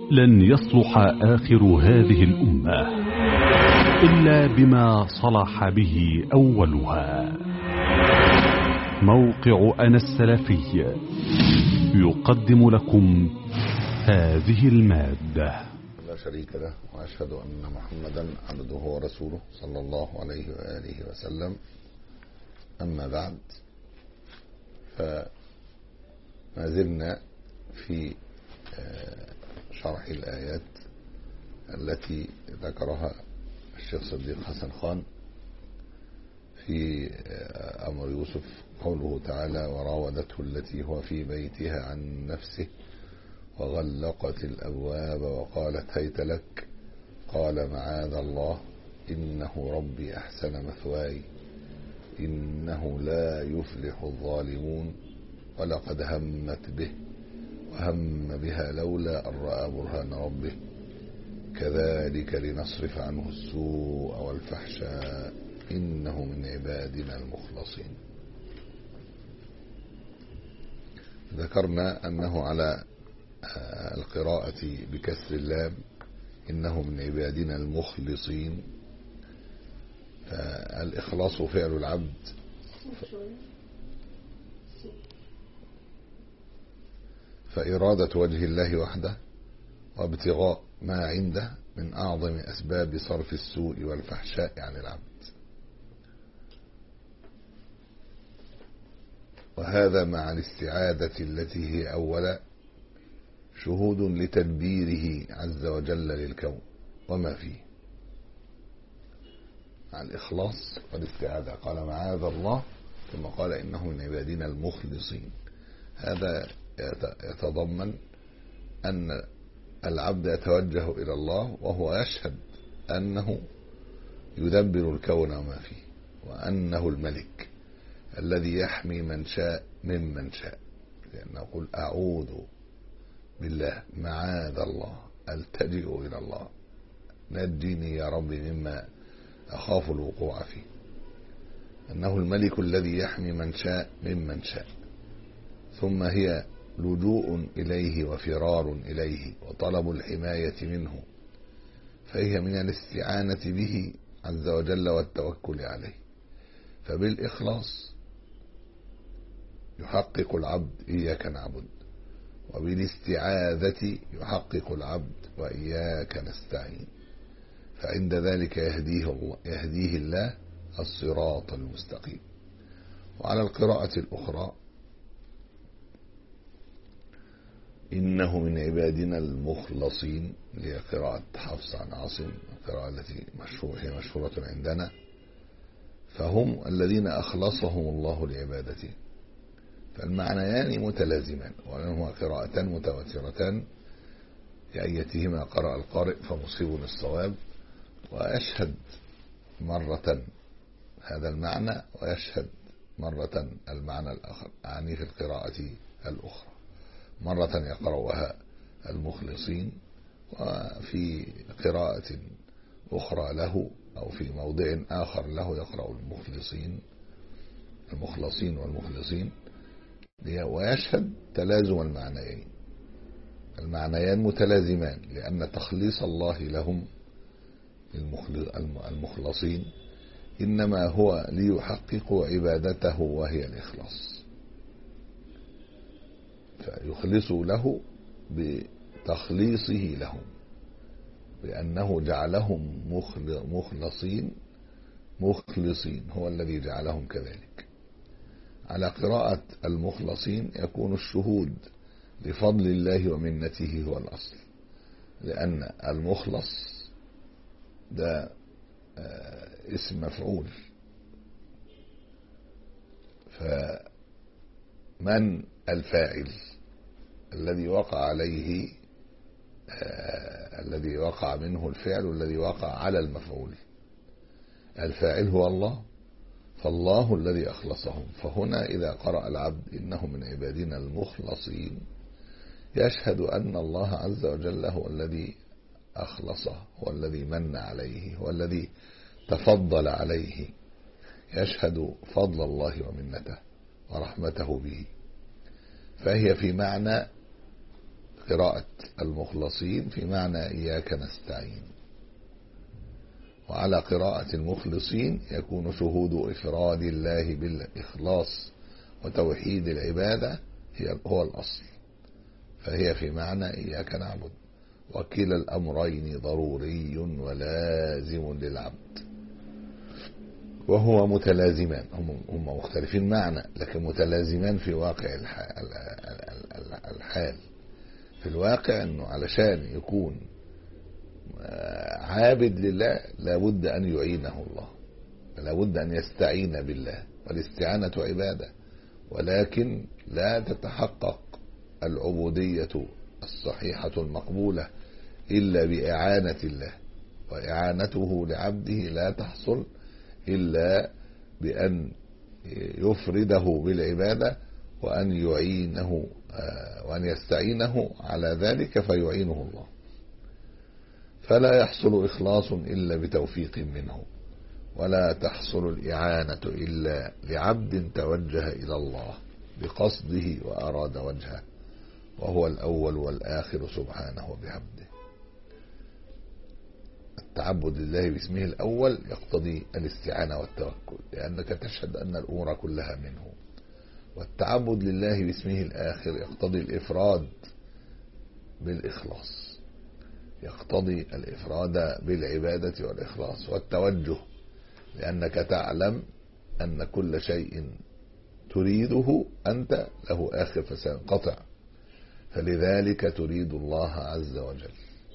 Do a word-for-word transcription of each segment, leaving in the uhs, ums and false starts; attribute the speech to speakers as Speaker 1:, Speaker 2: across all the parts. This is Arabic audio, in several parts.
Speaker 1: لن يصلح آخر هذه الأمة إلا بما صلح به أولها. موقع أنا السلفي يقدم لكم هذه المادة.
Speaker 2: لا شريك له، وأشهد أن محمدا عبده ورسوله صلى الله عليه وآله وسلم. أما بعد، فما زلنا في شرح الآيات التي ذكرها الشيخ صديق حسن خان في أمر يوسف، قوله تعالى: وراودته التي هو في بيتها عن نفسه وغلقت الأبواب وقالت هيت لك قال معاذ الله إنه ربي أحسن مثواي إنه لا يفلح الظالمون ولقد همت به وهم بها لولا أن رأى برهان ربه كذلك لنصرف عنه السوء والفحشاء إنه من عبادنا المخلصين. ذكرنا أنه على القراءة بكسر اللام إنه من عبادنا المخلصين، فالإخلاص فعل العبد فإرادة وجه الله وحده وابتغاء ما عنده من أعظم أسباب صرف السوء والفحشاء عن العبد، وهذا مع الاستعادة التي هي أولا شهود لتدبيره عز وجل للكون وما فيه. مع الإخلاص والاستعادة قال معاذ الله، ثم قال إنه من عبادنا المخلصين. هذا يتضمن أن العبد يتوجه إلى الله وهو يشهد أنه يدبر الكون وما فيه، وأنه الملك الذي يحمي من شاء ممن شاء، لأنه يقول أعوذ بالله معاذ الله ألتجئ إلى الله نجني يا رب مما أخاف الوقوع فيه. أنه الملك الذي يحمي من شاء ممن شاء، ثم هي لجوء إليه وفرار إليه وطلب الحماية منه، فهي من الاستعانة به عز وجل والتوكل عليه. فبالإخلاص يحقق العبد إياك نعبد، وبالاستعاذة يحقق العبد وإياك نستعين، فعند ذلك يهديه الله, يهديه الله الصراط المستقيم. وعلى القراءة الأخرى إنه من عبادنا المخلصين، هي قراءة حفص عن عاصم، القراءة التي مشهورة هي مشهورة عندنا، فهم الذين أخلصهم الله لعبادته. فالمعنيان متلازمان، وهما قراءتان متواترتان لأيتهما قرأ القارئ فمصيب الصواب، ويشهد مرة هذا المعنى ويشهد مرة المعنى الآخر، أعني في القراءة الأخرى مرة يقرأها المخلصين، وفي قراءة أخرى له أو في موضع آخر له يقرأ المخلصين المخلصين والمخلصين، ويشهد تلازم المعنيين. المعنيان متلازمان، لأن تخليص الله لهم المخلصين إنما هو ليحققوا عبادته وهي الإخلاص، فيخلصوا له بتخليصه لهم، بأنه جعلهم مخلصين مخلصين، هو الذي جعلهم كذلك. على قراءة المخلصين يكون الشهود لفضل الله ومنته هو الأصل، لأن المخلص ده اسم مفعول، فمن الفاعل الذي وقع عليه الذي وقع منه الفعل الذي وقع على المفعول؟ الفاعل هو الله، فالله الذي أخلصهم. فهنا إذا قرأ العبد إنه من عبادنا المخلصين يشهد أن الله عز وجل هو الذي أخلصه، هو الذي من عليه، هو الذي تفضل عليه، يشهد فضل الله ومنته ورحمته به. فهي في معنى قراءة المخلصين في معنى إياك نستعين، وعلى قراءة المخلصين يكون شهود إفراد الله بالإخلاص وتوحيد العبادة هو الأصل، فهي في معنى إياك نعبد، وكلا الأمرين ضروري ولازم للعبد، وهو متلازمان، هم مختلفين معنى لكن متلازمان في واقع الحال. في الواقع أنه علشان يكون عابد لله لابد أن يعينه الله، لابد أن يستعين بالله، والاستعانة عبادة، ولكن لا تتحقق العبودية الصحيحة المقبولة إلا بإعانة الله، وإعانته لعبده لا تحصل إلا بأن يفرده بالعبادة وأن يعينه وأن يستعينه على ذلك فيعينه الله. فلا يحصل إخلاص إلا بتوفيق منه، ولا تحصل الإعانة إلا لعبد توجه إلى الله بقصده وأراد وجهه، وهو الأول والآخر سبحانه وبحمده. التعبد لله باسمه الأول يقتضي الاستعانة والتوكل، لأنك تشهد أن الأمور كلها منه. والتعبد لله باسمه الآخر يقتضي الإفراد بالإخلاص، يقتضي الإفراد بالعبادة والإخلاص والتوجه، لأنك تعلم أن كل شيء تريده أنت له آخر فسينقطع، فلذلك تريد الله عز وجل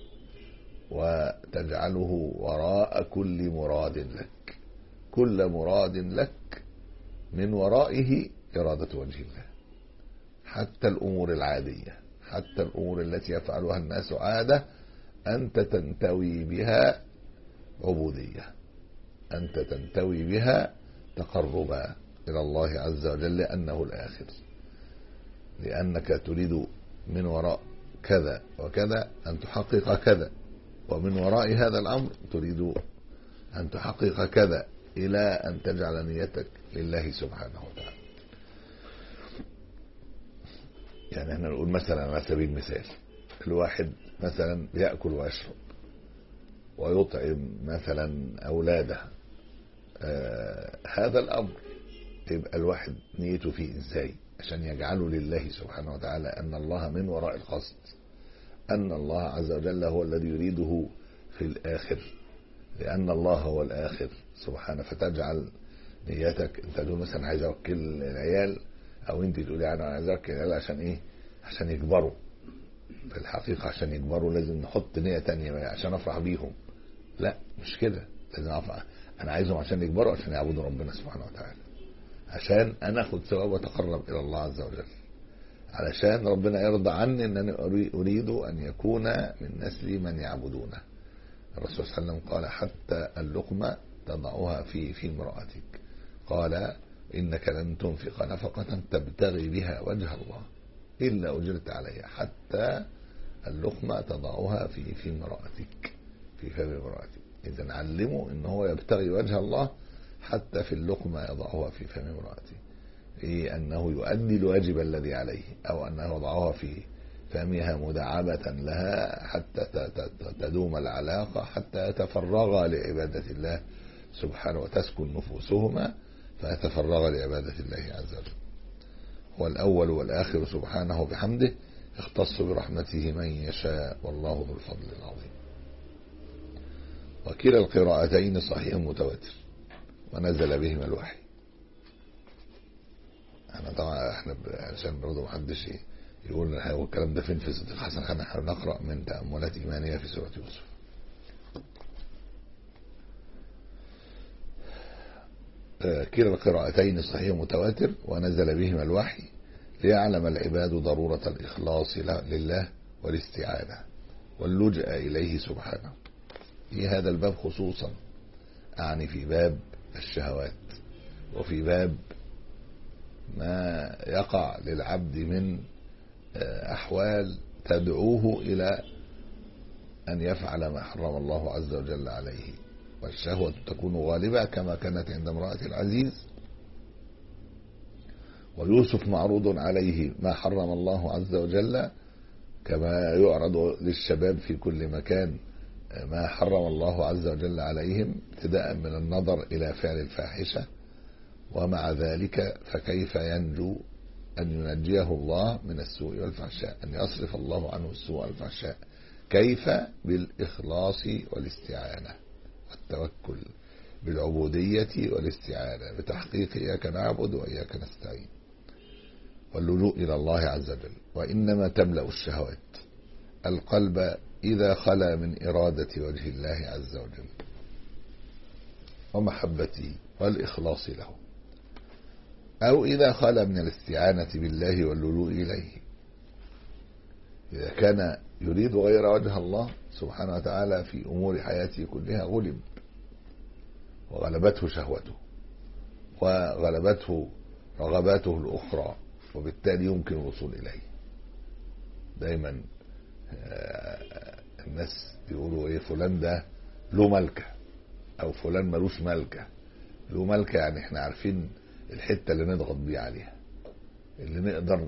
Speaker 2: وتجعله وراء كل مراد لك، كل مراد لك من ورائه إرادة وجه الله، حتى الأمور العادية، حتى الأمور التي يفعلها الناس عادة أنت تنتوي بها عبودية، أنت تنتوي بها تقربا إلى الله عز وجل لأنه الآخر، لأنك تريد من وراء كذا وكذا أن تحقق كذا، ومن وراء هذا الأمر تريد أن تحقق كذا، إلى أن تجعل نيتك لله سبحانه وتعالى. يعني احنا نقول مثلا على سبيل المثال الواحد مثلا يأكل ويشرب ويطعم مثلا أولاده، آه هذا الأمر يبقى الواحد نيته فيه إزاي عشان يجعله لله سبحانه وتعالى، أن الله من وراء القصد، أن الله عز وجل هو الذي يريده في الآخر، لأن الله هو الآخر سبحانه. فتجعل نيتك أنت تقول مثلا عايز أوكل العيال، أو أنت تقولي أنا عايز أوكل العيال عشان إيه؟ عشان يكبروا. في الحقيقة عشان يكبروا لازم نحط نية تانية عشان أفرح بيهم، لا مش كده، لازم أفرح أنا عايزهم عشان يكبروا عشان يعبدوا ربنا سبحانه وتعالى، عشان أنا أخذ ثواب وأتقرب إلى الله عز وجل، علشان ربنا يرضى عني أنني أريد أن يكون من نسلي من يعبدونه. الرسول صلى الله عليه وسلم قال حتى اللقمة تضعها في في امرأتك، قال إنك لن تنفق نفقة تبتغي بها وجه الله إلا أجرت عليها، حتى اللقمة تضعها في في امرأتك، في فم امرأتك. إذن علموا إن هو يبتغي وجه الله حتى في اللقمة يضعها في فم امرأته، إيه أنه يؤدي الواجب الذي عليه، أو أنه يضعها في فمها مداعبة لها حتى تدوم العلاقة، حتى يتفرغ لعبادة الله سبحانه وتسكن نفوسهما فيتفرغ لعبادة الله عز وجل. هو الأول والآخر سبحانه بحمده، يختص برحمته من يشاء، والله ذو الفضل العظيم. وكلا القراءتين صحيح متواتر ونزل بهما الوحي. احنا طبعا احنا عشان برضه محدش يقول هو الكلام ده فين في سورة الحسن، احنا نقرأ من تأملات إيمانية في سورة يوسف. كلا القراءتين صحيح متواتر ونزل بهما الوحي ليعلم العباد ضرورة الإخلاص لله والاستعانة واللجأ إليه سبحانه. في هذا الباب خصوصا أعني في باب الشهوات، وفي باب ما يقع للعبد من أحوال تدعوه إلى أن يفعل ما حرم الله عز وجل عليه، والشهوة تكون غالبة كما كانت عند امرأة العزيز، ويوسف معروض عليه ما حرم الله عز وجل كما يعرض للشباب في كل مكان ما حرم الله عز وجل عليهم ابتداء من النظر إلى فعل الفاحشة، ومع ذلك فكيف ينجو أن ينجيه الله من السوء والفحشاء، أن يصرف الله عنه السوء والفحشاء؟ كيف؟ بالإخلاص والاستعانة والتوكل، بالعبودية والاستعانة، بتحقيق إياك نعبد وإياك نستعين، واللجوء إلى الله عز وجل. وإنما تملأ الشهوات القلب إذا خلا من إرادة وجه الله عز وجل ومحبته والإخلاص له، أو إذا خلا من الاستعانة بالله واللجوء إليه. إذا كان يريد غير وجه الله سبحانه وتعالى في أمور حياته كلها غلب وغلبته شهوته وغلبته رغباته الأخرى، وبالتالي يمكن الوصول إليه. دايما الناس بيقولوا ايه، فلان ده له ملكة او فلان ملوش ملكة. له ملكة يعني احنا عارفين الحتة اللي نضغط بيه عليها، اللي نقدر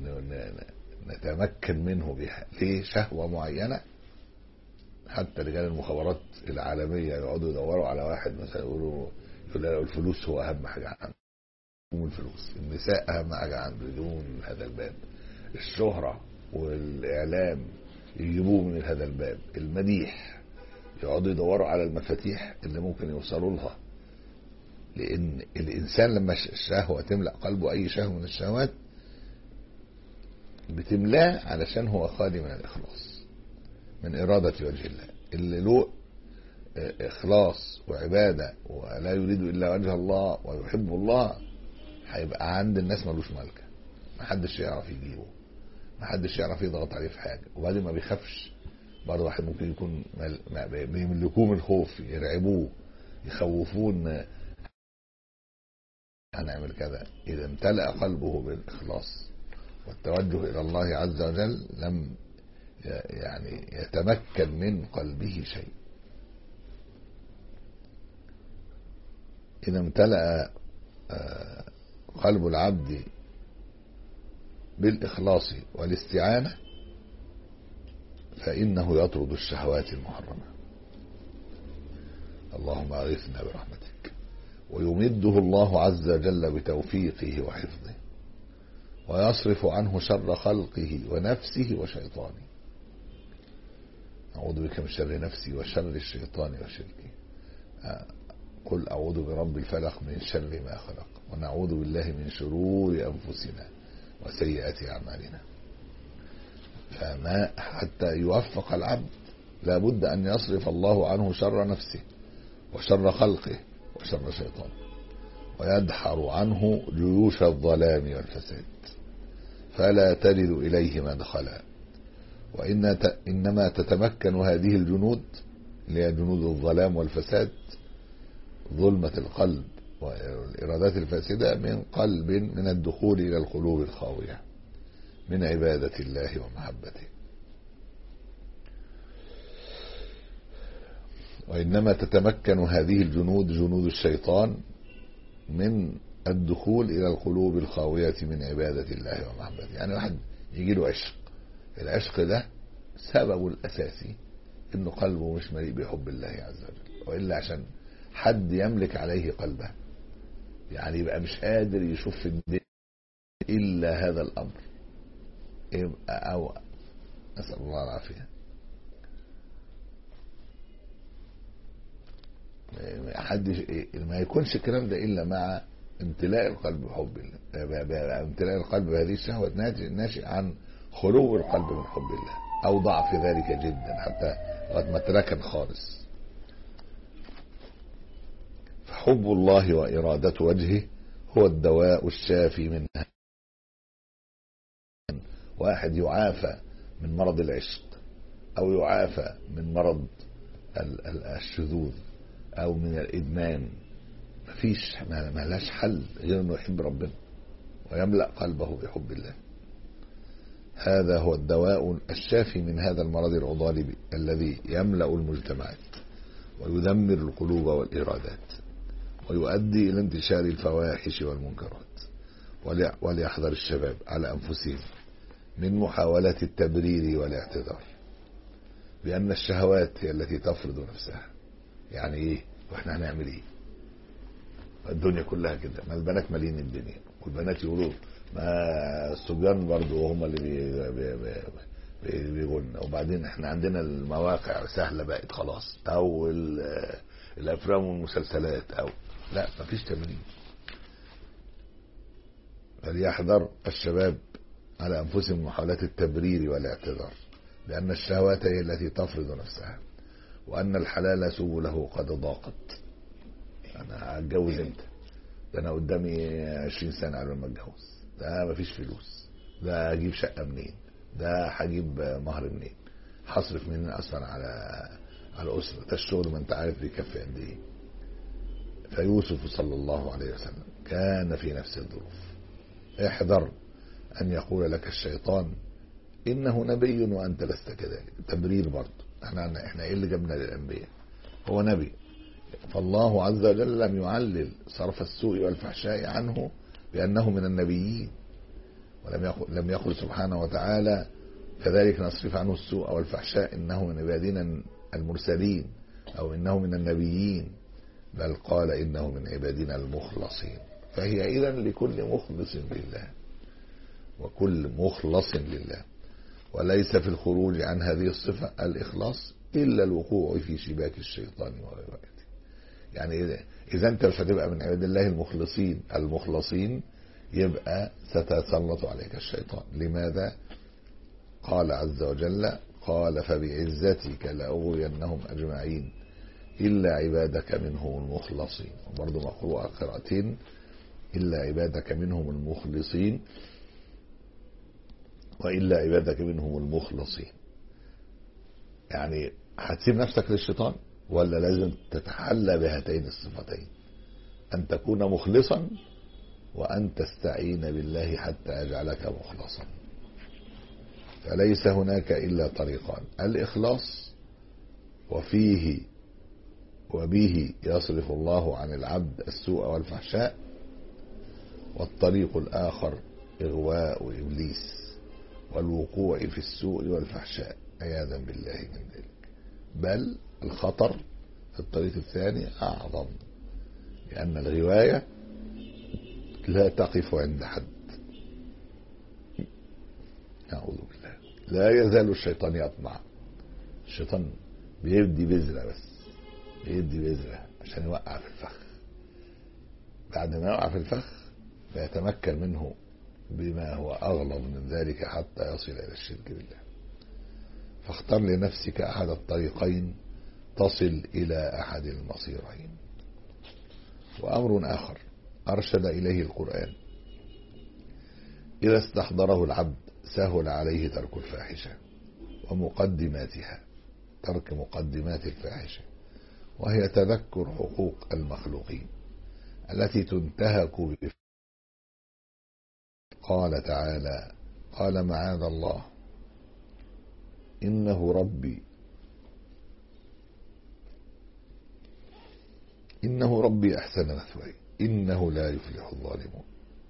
Speaker 2: نتمكن منه بها. ليه؟ شهوة معينة. حتى رجال المخابرات العالمية يقعدوا يدوروا على واحد مثلا يقولوا يقولوا الفلوس هو اهم حاجة عنده، الفلوس. النساء اهم حاجة عنده، يجيبوه من هذا الباب. الشهرة والاعلام يجيبوه من هذا الباب. المديح يقعدوا يدوروا على المفاتيح اللي ممكن يوصلوا لها. لان الانسان لما الشهوة تملأ قلبه، اي شهوة من الشهوات بتملاه علشان هو خالي من الاخلاص، من ارادة وجه الله. اللي له اخلاص وعبادة ولا يريد الا وجه الله ويحب الله، هيبقى عند الناس ملوش ملكة، محدش يعرف يجيبه، محدش يعرف يضغط عليه في حاجة. وبعدين ما بيخافش. برضه واحد ممكن يكون بيملكوه من الخوف، يرعبوه، يخوفون هنعمل كذا. إذا امتلأ قلبه بالإخلاص والتوجه إلى الله عز وجل لم يعني يتمكن من قلبه شيء. إذا امتلأ قلب العبد بالإخلاص والاستعانة فإنه يطرد الشهوات المحرمة. اللهم أغثنا برحمتك. ويمده الله عز وجل بتوفيقه وحفظه، ويصرف عنه شر خلقه ونفسه وشيطانه. أعوذ بك من شر نفسي وشر الشيطان وشركه. قل أعوذ برب الفلق من شر ما خلق، ونعوذ بالله من شرور أنفسنا وسيئات أعمالنا. فما حتى يوفق العبد لابد أن يصرف الله عنه شر نفسه وشر خلقه وشر شيطانه، ويدحر عنه جيوش الظلام والفساد فلا تجد إليه مدخلا. وإن إنما تتمكن هذه الجنود اللي هي جنود الظلام والفساد، ظلمة القلب والإرادات الفاسدة، من قلب من الدخول إلى القلوب الخاوية من عبادة الله ومحبته. وإنما تتمكن هذه الجنود جنود الشيطان من الدخول إلى القلوب الخاوية من عبادة الله ومحبته. يعني واحد يجي له عشق، العشق ده سببه الأساسي إنه قلبه مش مليء بحب الله عز وجل، وإلا عشان حد يملك عليه قلبه يعني يبقى مش قادر يشوف في الدنيا إلا هذا الأمر، يبقى أو نسأل الله العافية. حد ما يكونش الكلام ده إلا مع امتلاء القلب بحب الله، امتلاء القلب بهذه الشهوة ناشئ عن خلو القلب من حب الله أو ضعف ذلك جدا حتى قد ما تركن خالص. فحب الله وإرادة وجهه هو الدواء الشافي منها. واحد يعافى من مرض العشق أو يعافى من مرض الشذوذ أو من الإدمان، مفيش ما لهاش حل غير أنه يحب ربنا ويملأ قلبه بحب الله. هذا هو الدواء الشافي من هذا المرض العضالي الذي يملأ المجتمعات ويدمر القلوب والإرادات ويؤدي إلى انتشار الفواحش والمنكرات. وليحذر الشباب على أنفسهم من محاولة التبرير والاعتذار بأن الشهوات هي التي تفرض نفسها. يعني ايه؟ واحنا هنعمل ايه؟ الدنيا كلها كده، ما البنات مالين الدنيا، والبنات يقولوا ما الصبيان برضو هم اللي بي بي بي بيقولنا، وبعدين احنا عندنا المواقع سهلة بقت خلاص، او الافلام والمسلسلات، او لا مفيش تمرين. فليحذر الشباب على انفسهم محاولات التبرير والاعتذار لان الشهوات هي التي تفرض نفسها، وان الحلال سبله قد ضاقت. انا هتجوز امتى؟ ده انا قدامي عشرين سنة قبل ما اتجوز، ده مفيش فلوس، ده هجيب شقة منين، ده هجيب مهر منين، هصرف منين اصلا على على اسرة، ده الشغل ما انت عارف بيكفي قد ايه. فيوسف صلى الله عليه وسلم كان في نفس الظروف. احذر ان يقول لك الشيطان انه نبي وانت لست كذلك. تبرير برضه، احنا احنا ايه اللي جبنا للانبياء؟ هو نبي، فالله عز وجل لم يعلل صرف السوء والفحشاء عنه بأنه من النبيين، ولم يقل, لم يقل سبحانه وتعالى كذلك نصرف عنه السوء والفحشاء إنه من عبادنا المرسلين أو إنه من النبيين، بل قال إنه من عبادنا المخلصين. فهي إذن لكل مخلص لله وكل مخلص لله، وليس في الخروج عن هذه الصفة الإخلاص إلا الوقوع في شباك الشيطان وغوايته. يعني إذا أنت مش هتبقى من عباد الله المخلصين المخلصين يبقى ستسلط عليك الشيطان. لماذا؟ قال عز وجل قال فبعزتك لأغوينهم أجمعين إلا عبادك منهم المخلصين. وبرضه مقروءة قراءتين إلا عبادك منهم المخلصين وإلا عبادك منهم المخلصين. يعني هتسيب نفسك للشيطان ولا لازم تتحلى بهاتين الصفتين، أن تكون مخلصا وأن تستعين بالله حتى يجعلك مخلصا. فليس هناك إلا طريقان: الإخلاص وفيه وبه يصرف الله عن العبد السوء والفحشاء، والطريق الآخر إغواء إبليس والوقوع في السوء والفحشاء عياذا بالله من ذلك. بل الخطر في الطريق الثاني أعظم، لأن الغواية لا تقف عند حد. أعوذ بالله. لا يزال الشيطان يطمع. الشيطان بيدي بذرة، بس بيدي بذرة عشان يوقع في الفخ. بعد ما يوقع في الفخ فيتمكن منه بما هو أغلظ من ذلك حتى يصل إلى الشرك بالله. فاختر لنفسك أحد الطريقين تصل إلى أحد المصيرين. وأمر آخر أرشد إليه القرآن: إذا استحضره العبد سهل عليه ترك الفاحشة ومقدماتها، ترك مقدمات الفاحشة، وهي تذكر حقوق المخلوقين التي تنتهك بفعل. قال تعالى: قال معاذ الله إنه ربي إنه ربي أحسن مثواي إنه لا يفلح الظالمون.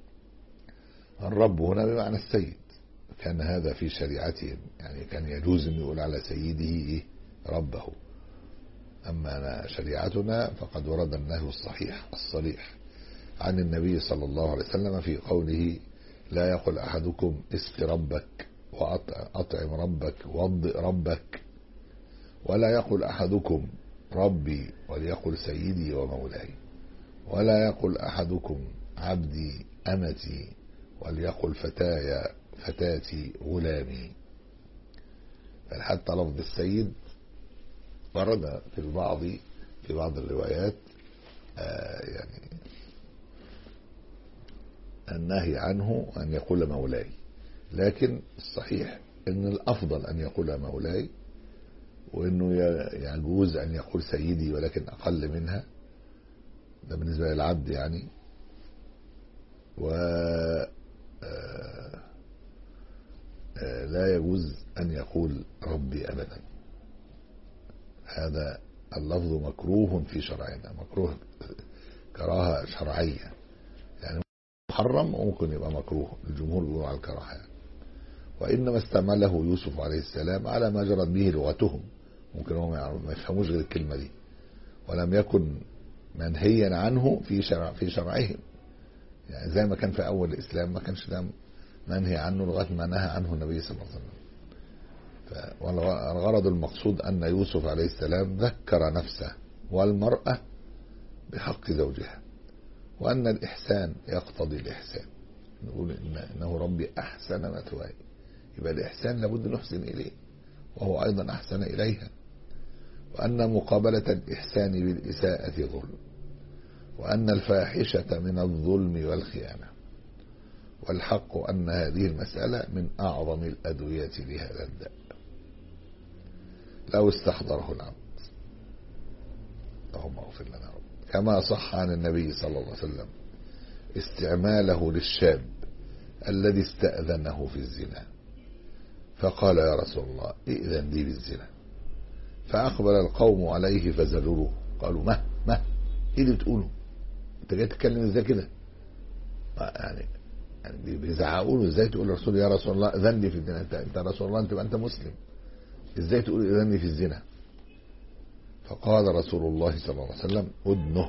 Speaker 2: الرب هنا بمعنى السيد، كان هذا في شريعتهم، يعني كان يجوز أن يقول على سيده إيه؟ ربه. أما شريعتنا فقد ورد النهي الصحيح الصريح عن النبي صلى الله عليه وسلم في قوله: لا يقل أحدكم اسق ربك وأطعم ربك وضئ ربك، ولا يقل أحدكم ربي وليقل سيدي ومولاي، ولا يقل أحدكم عبدي أمتي وليقل فتايا فتاتي غلامي. حتى لفظ السيد ورد في البعض في بعض الروايات آه يعني النهي عنه أن يقول مولاي، لكن الصحيح أن الأفضل أن يقول مولاي، وأنه يجوز أن يقول سيدي ولكن أقل منها، ده بالنسبة للعبد يعني. و لا يجوز أن يقول ربي أبدا. هذا اللفظ مكروه في شرعنا، مكروه كراهة شرعية، يعني محرم وممكن يبقى مكروه، الجمهور بيقولوا على الكراهة. وإنما استعمله يوسف عليه السلام على ما جرت به لغتهم، ممكن هم ما يفهموش غير الكلمة دي، ولم يكن منهيا عنه في شرع في شرعهم، يعني زي ما كان في أول الإسلام ما كانش ده منهي عنه لغاية ما نهى عنه النبي صلى الله عليه وسلم. والغرض المقصود أن يوسف عليه السلام ذكر نفسه والمرأة بحق زوجها، وأن الإحسان يقتضي الإحسان، نقول إن إنه ربي أحسن مثواي، يبقى الإحسان لابد نحسن إليه وهو أيضا أحسن إليها، وأن مقابلة الإحسان بالإساءة ظلم، وأن الفاحشة من الظلم والخيانة، والحق أن هذه المسألة من أعظم الأدوية لهذا الداء لو استحضره العبد. اللهم اغفر لنا رب. كما صح عن النبي صلى الله عليه وسلم استعماله للشاب الذي استأذنه في الزنا، فقال يا رسول الله ائذن لي بالزنا، فأقبل القوم عليه فزجروه، قالوا ما ما ايه اللي بتقوله، انت جاي تتكلم ازاي كده، يعني يعني بيزعقوا له، ازاي تقول للرسول يا رسول الله اذن لي في الزنا، انت انت رسول الله، انت انت مسلم، ازاي تقول اذن لي في الزنا؟ فقال رسول الله صلى الله عليه وسلم ادنه،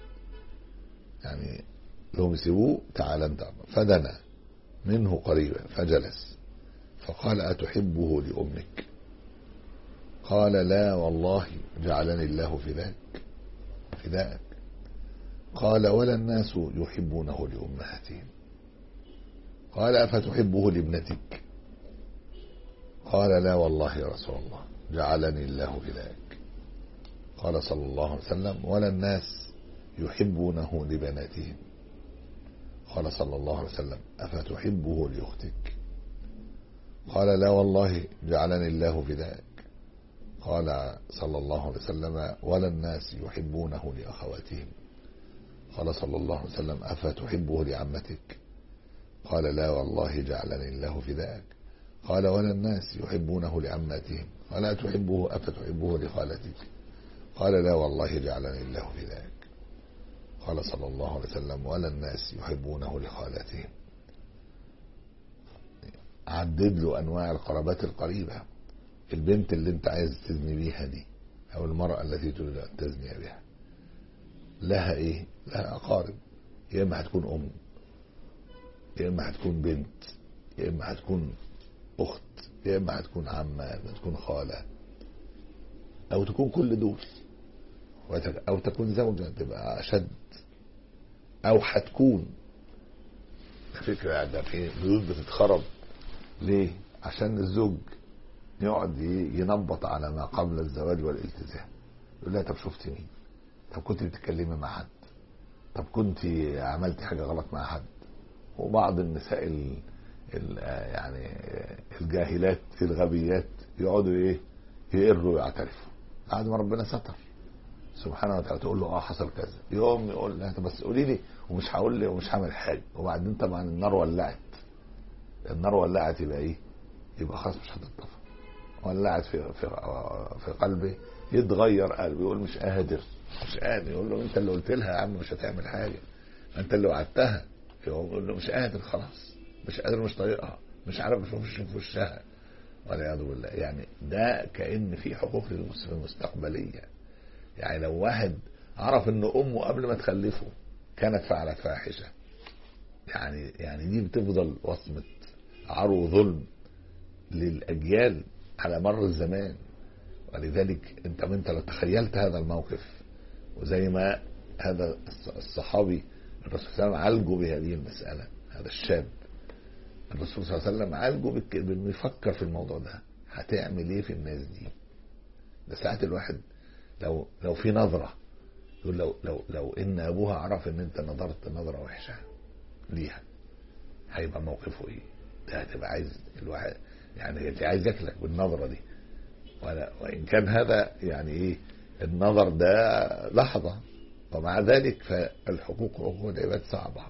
Speaker 2: يعني لهم يسيبوه تعال انت، فدنا منه قريبا فجلس، فقال أتحبه لأمك؟ قال لا والله جعلني الله فداك فداك. قال ولا الناس يحبونه لأمهاتهم. قال أفتحبه لابنتك؟ قال لا والله يا رسول الله جعلني الله فداك. قال صلى الله عليه وسلم ولا الناس يحبونه لبناتهم. قال صلى الله عليه وسلم أفتحبه لأختك؟ قال لا والله جعلني الله فداك. قال صلى الله عليه وسلم ولا الناس يحبونه لأخواتهم. قال صلى الله عليه وسلم أفتحبه لعمتك؟ قال لا والله جعلني الله فداك. قال ولا الناس يحبونه لعماتهم. قال أتحبه أفتحبه لخالتك؟ قال لا والله جعلني الله فداك. قال صلى الله عليه وسلم ولا الناس يحبونه لخالتهم. عدد له أنواع القرابات القريبة، البنت اللي انت عايز تزني بيها دي أو المرأة التي تريد أن تزني بها لها إيه؟ لها أقارب، يا إما هتكون أم، يا إما هتكون بنت، يا إما هتكون أخت، يا إما هتكون عمة، يا إما هتكون خالة، أو تكون كل دول، أو تكون زوجة تبقى أشد، أو هتكون فكرة ده في بيوت بتتخرب ليه؟ عشان الزوج يقعد ينبط على ما قبل الزواج والالتزام، يقول لها طب شفت مين؟ طب كنت بتتكلمي مع حد؟ طب كنت عملتي حاجة غلط مع حد؟ وبعض النساء ال ال يعني الجاهلات الغبيات يقعدوا ايه؟ يقروا ويعترفوا بعد ما ربنا ستر سبحانه وتعالى، تقول له اه حصل كذا، يوم يقول لها بس قولي لي ومش هقول لي ومش هعمل حاجه، وبعدين طبعا النار ولعت، النار ولعت يبقى ايه؟ يبقى خلاص مش هتطفى، ولعت في في في قلبي، يتغير قلبي، يقول مش قادر مش قادر، يقول له انت اللي قلت لها يا عم مش هتعمل حاجه، انت اللي وعدتها، يقول له مش قادر خلاص، مش قادر، مش طايقها، مش عارف اشوفش في وشها والعياذ بالله. يعني ده كأن في حقوق للمسلم المستقبليه، يعني لو واحد عرف ان امه قبل ما تخلفه كانت فعلت فاحشه، يعني يعني دي بتفضل وصمه عار وظلم للاجيال على مر الزمان. ولذلك انت انت لو تخيلت هذا الموقف، وزي ما هذا الصحابي الرسول صلى الله عليه وسلم عالجه بهذه المساله، هذا الشاب الرسول صلى الله عليه وسلم عالجه بانه يفكر في الموضوع ده، هتعمل ايه في الناس دي؟ ده ساعات الواحد لو لو في نظرة يقول لو لو لو ان ابوها عرف ان انت نظرت نظرة وحشة ليها هيبقى موقفه ايه؟ ده هتبقى عايز الواحد يعني عايز ياكلك بالنظرة دي، ولا وان كان هذا يعني ايه النظر ده لحظة، ومع ذلك فالحقوق حقوق العباد صعبة،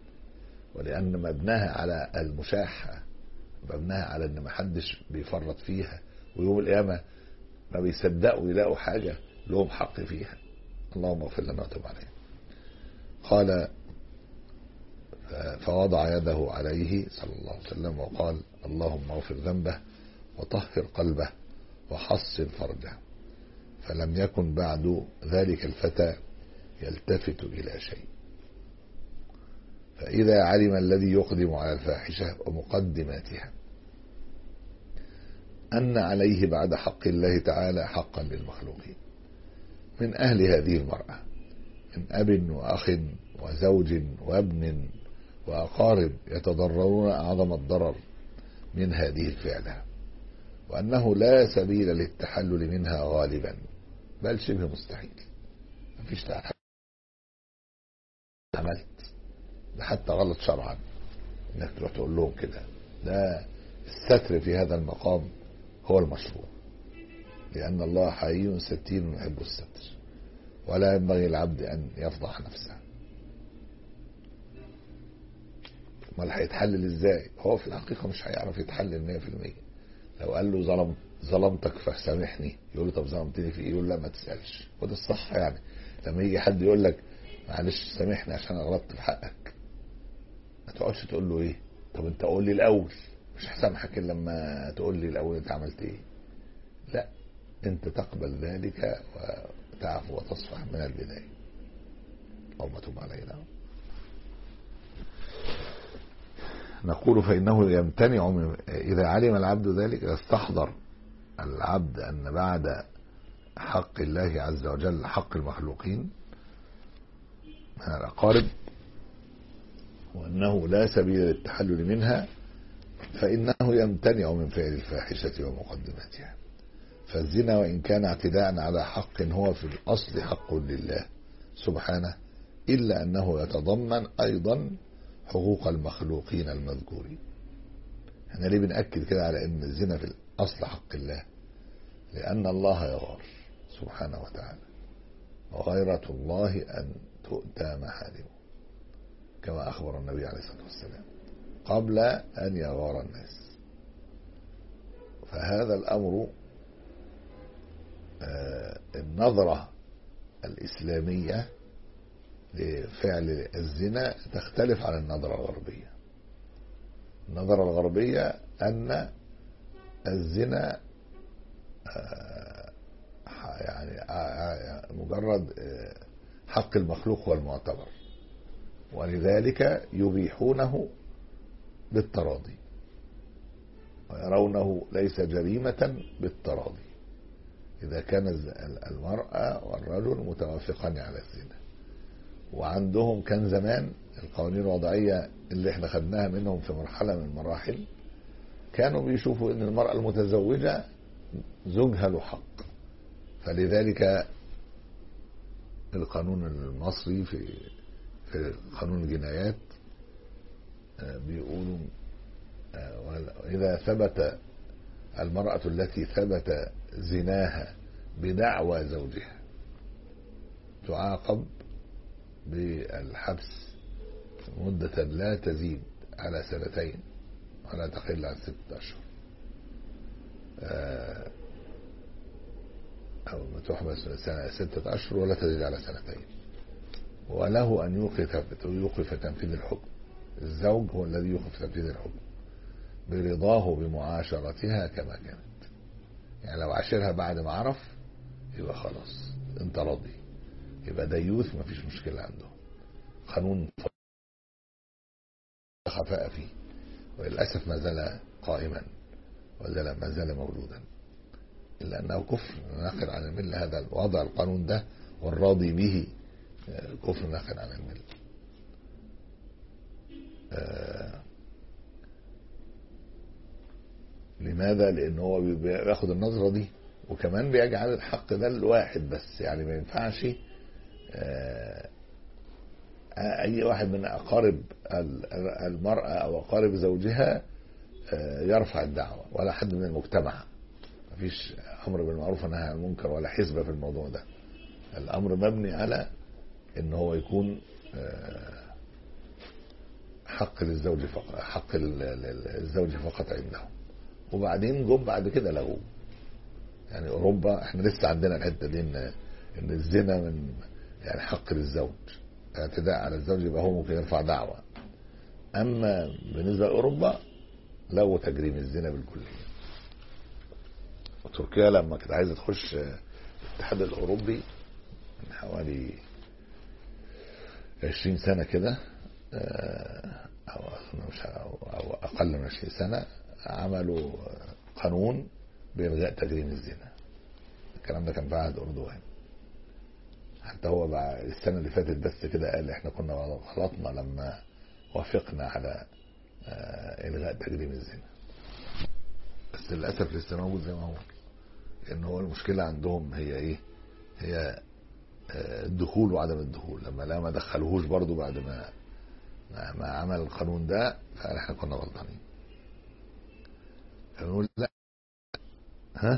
Speaker 2: ولان مبناها على المشاحة، مبناها على ان ما حدش بيفرط فيها، ويوم القيامة ما بيصدقوا يلاقوا حاجة لهم حق فيها. اللهم اغفر لنا وتب علينا. قال فوضع يده عليه صلى الله عليه وسلم وقال اللهم اغفر ذنبه وطهر قلبه وحصن فرجه. فلم يكن بعد ذلك الفتى يلتفت إلى شيء. فإذا علم الذي يقدم على الفاحشة ومقدماتها أن عليه بعد حق الله تعالى حقا للمخلوقين من أهل هذه المرأة من أب وأخ وزوج وابن وأقارب يتضررون أعظم الضرر من هذه الفعلة، وأنه لا سبيل للتحلل منها غالبا بل شبه مستحيل. مفيش تحلل عملت ده حتى غلط شرعا انك تروح تقول لهم كده. ده الستر في هذا المقام هو المشروع، لأن الله حي ستير يحب الستر، ولا ينبغي العبد أن يفضح نفسه. امال هيتحلل ازاي؟ هو في الحقيقة مش هيعرف يتحلل مية في المية. لو قال له ظلم ظلمتك فسامحني، يقول له طب ظلمتني في ايه؟ يقول لا ما تسألش. وده الصح. يعني لما يجي حد يقول لك معلش سامحني عشان غلطت في حقك، ما تقعدش تقول له ايه طب انت قول لي الاول، مش هسامحك الا لما تقول لي الاول انت عملت ايه. لا، انت تقبل ذلك وتعفو وتصفح من البداية. اللهم تب علينا. نقول فإنه يمتنع من إذا علم العبد ذلك، استحضر العبد أن بعد حق الله عز وجل حق المخلوقين من الأقارب، وأنه لا سبيل للتحلل منها، فإنه يمتنع من فعل الفاحشة ومقدماتها. فالزنا وإن كان اعتداء على حق هو في الأصل حق لله سبحانه، إلا أنه يتضمن أيضا حقوق المخلوقين المذكورين. احنا ليه بنأكد كده على أن الزنا في الأصل حق الله؟ لأن الله يغار سبحانه وتعالى، وغيرة الله أن تؤتى محارمه كما أخبر النبي عليه الصلاة والسلام قبل أن يغار الناس. فهذا الأمر آه النظرة الإسلامية لفعل الزنا تختلف عن النظرة الغربية. النظرة الغربية أن الزنا آه يعني آه مجرد آه حق المخلوق والمعتبر، ولذلك يبيحونه بالتراضي ويرونه ليس جريمة بالتراضي إذا كان المرأة والرجل متوافقان على الزنا. وعندهم كان زمان القوانين الوضعية اللي احنا خدناها منهم في مرحلة من المراحل، كانوا بيشوفوا ان المرأة المتزوجة زوجها له حق. فلذلك القانون المصري في في قانون الجنايات بيقولوا إذا ثبت المرأة التي ثبت زناها بدعوى زوجها تعاقب بالحبس مدة لا تزيد على سنتين ولا تقل عن ستة أشهر، أو تحبس سنة ستة أشهر ولا تزيد على سنتين، وله أن يوقف يوقف تنفيذ الحكم. الزوج هو الذي يوقف تنفيذ الحكم برضاه بمعاشرتها كما كانت. يعني لو عاشرها بعد ما عرف يبقى خلاص انت راضي، يبقى ديوث ما فيش مشكلة عنده. قانون خفاء فيه، وللأسف ما زال قائما ولا ما زال موجودا، إلا أنه كفر ناقل عن الملة. هذا وضع القانون ده والراضي به كفر ناقل عن الملة. آه لماذا؟ لأن هو بياخد النظرة دي، وكمان بيجعل الحق ده الواحد بس. يعني ما ينفعش آه أي واحد من أقارب المرأة أو أقارب زوجها آه يرفع الدعوة، ولا حد من المجتمع. مفيش أمر بالمعروف ونهي عن المنكر ولا حسبة في الموضوع ده. الأمر مبني على إن هو يكون آه حق للزوج فقط، حق للزوج فقط عندهم. وبعدين جم بعد كده لغوه. يعني أوروبا احنا لسه عندنا الحتة دي إن إن الزنا من يعني حق للزوج، اعتداء على الزوج يبقى هو ممكن يرفع دعوة. أما بالنسبة لأوروبا لغوا تجريم الزنا بالكلية. وتركيا لما كانت عايزة تخش الاتحاد الأوروبي من حوالي عشرين سنة كده أو أو أقل من عشرين سنة عملوا قانون بإلغاء تجريم الزنا. الكلام ده كان في عهد أردوغان. حتى هو بعد السنة اللي فاتت بس كده قال احنا كنا غلطنا لما وافقنا على إلغاء تجريم الزنا، بس للأسف لسه موجود زي ما هو. لأن هو المشكلة عندهم هي إيه؟ هي الدخول وعدم الدخول. لما لا ما دخلوهوش برضو بعد ما ما عمل القانون ده فقال احنا كنا غلطانين. فنقول لا، ها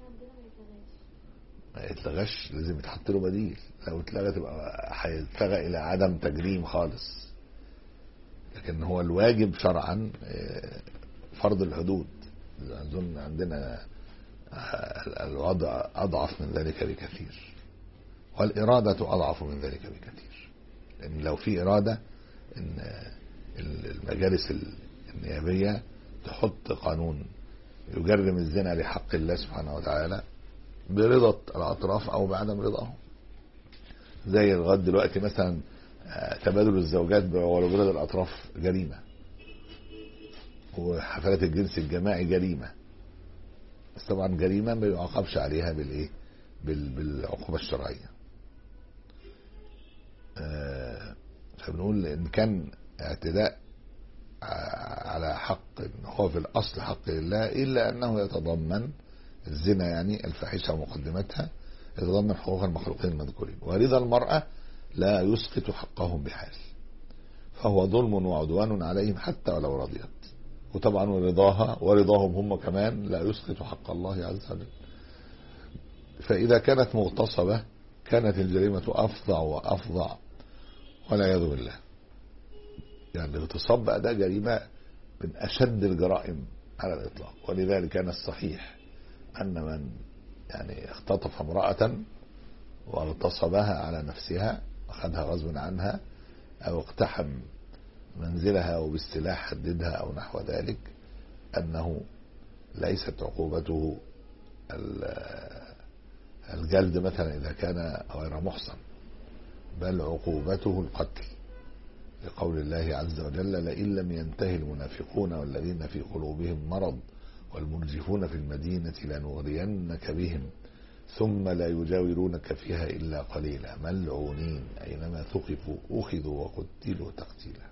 Speaker 2: ما يتلغاش، لازم يتحط له بديل. لو اتلغى تبقى هيتلغى الى عدم تجريم خالص. لكن هو الواجب شرعا فرض الحدود. اظن عندنا الوضع اضعف من ذلك بكثير، والإرادة أضعف من ذلك بكثير. لأن لو في إرادة إن المجالس النيابية تحط قانون يجرم الزنا لحق الله سبحانه وتعالى برضا الأطراف أو بعدم رضاهم، زي لغاية دلوقتي مثلا تبادل الزوجات برضا الأطراف جريمة، وحفلات الجنس الجماعي جريمة، بس طبعا جريمة ما يعاقبش عليها بالإيه؟ بالعقوبة الشرعية. فبنقول إن كان اعتداء على حق هو في الأصل حق لله، إلا أنه يتضمن الزنا يعني الفاحشة ومقدمتها يتضمن حقوق المخلوقين المذكورين. ورضا المرأة لا يسقط حقهم بحال، فهو ظلم وعدوان عليهم حتى ولو رضيت. وطبعا ورضاها ورضاهم هم كمان لا يسقط حق الله عز وجل. فإذا كانت مغتصبة كانت الجريمة أفظع وأفظع والعياذ بالله. يعني الاغتصاب بقى ده جريمة من أشد الجرائم على الإطلاق. ولذلك كان الصحيح أن من يعني اختطف امرأة واغتصبها على نفسها أخذها غصب عنها أو اقتحم منزلها وبالسلاح حددها أو نحو ذلك، أنه ليست عقوبته الجلد مثلا إذا كان غير محصن، بل عقوبته القتل، لقول الله عز وجل: لئن لم ينتهي المنافقون والذين في قلوبهم مرض والمرجفون في المدينة لنغرينك بهم ثم لا يجاورونك فيها إلا قليلا ملعونين أينما ثقفوا أخذوا وقتلوا تقتيلا.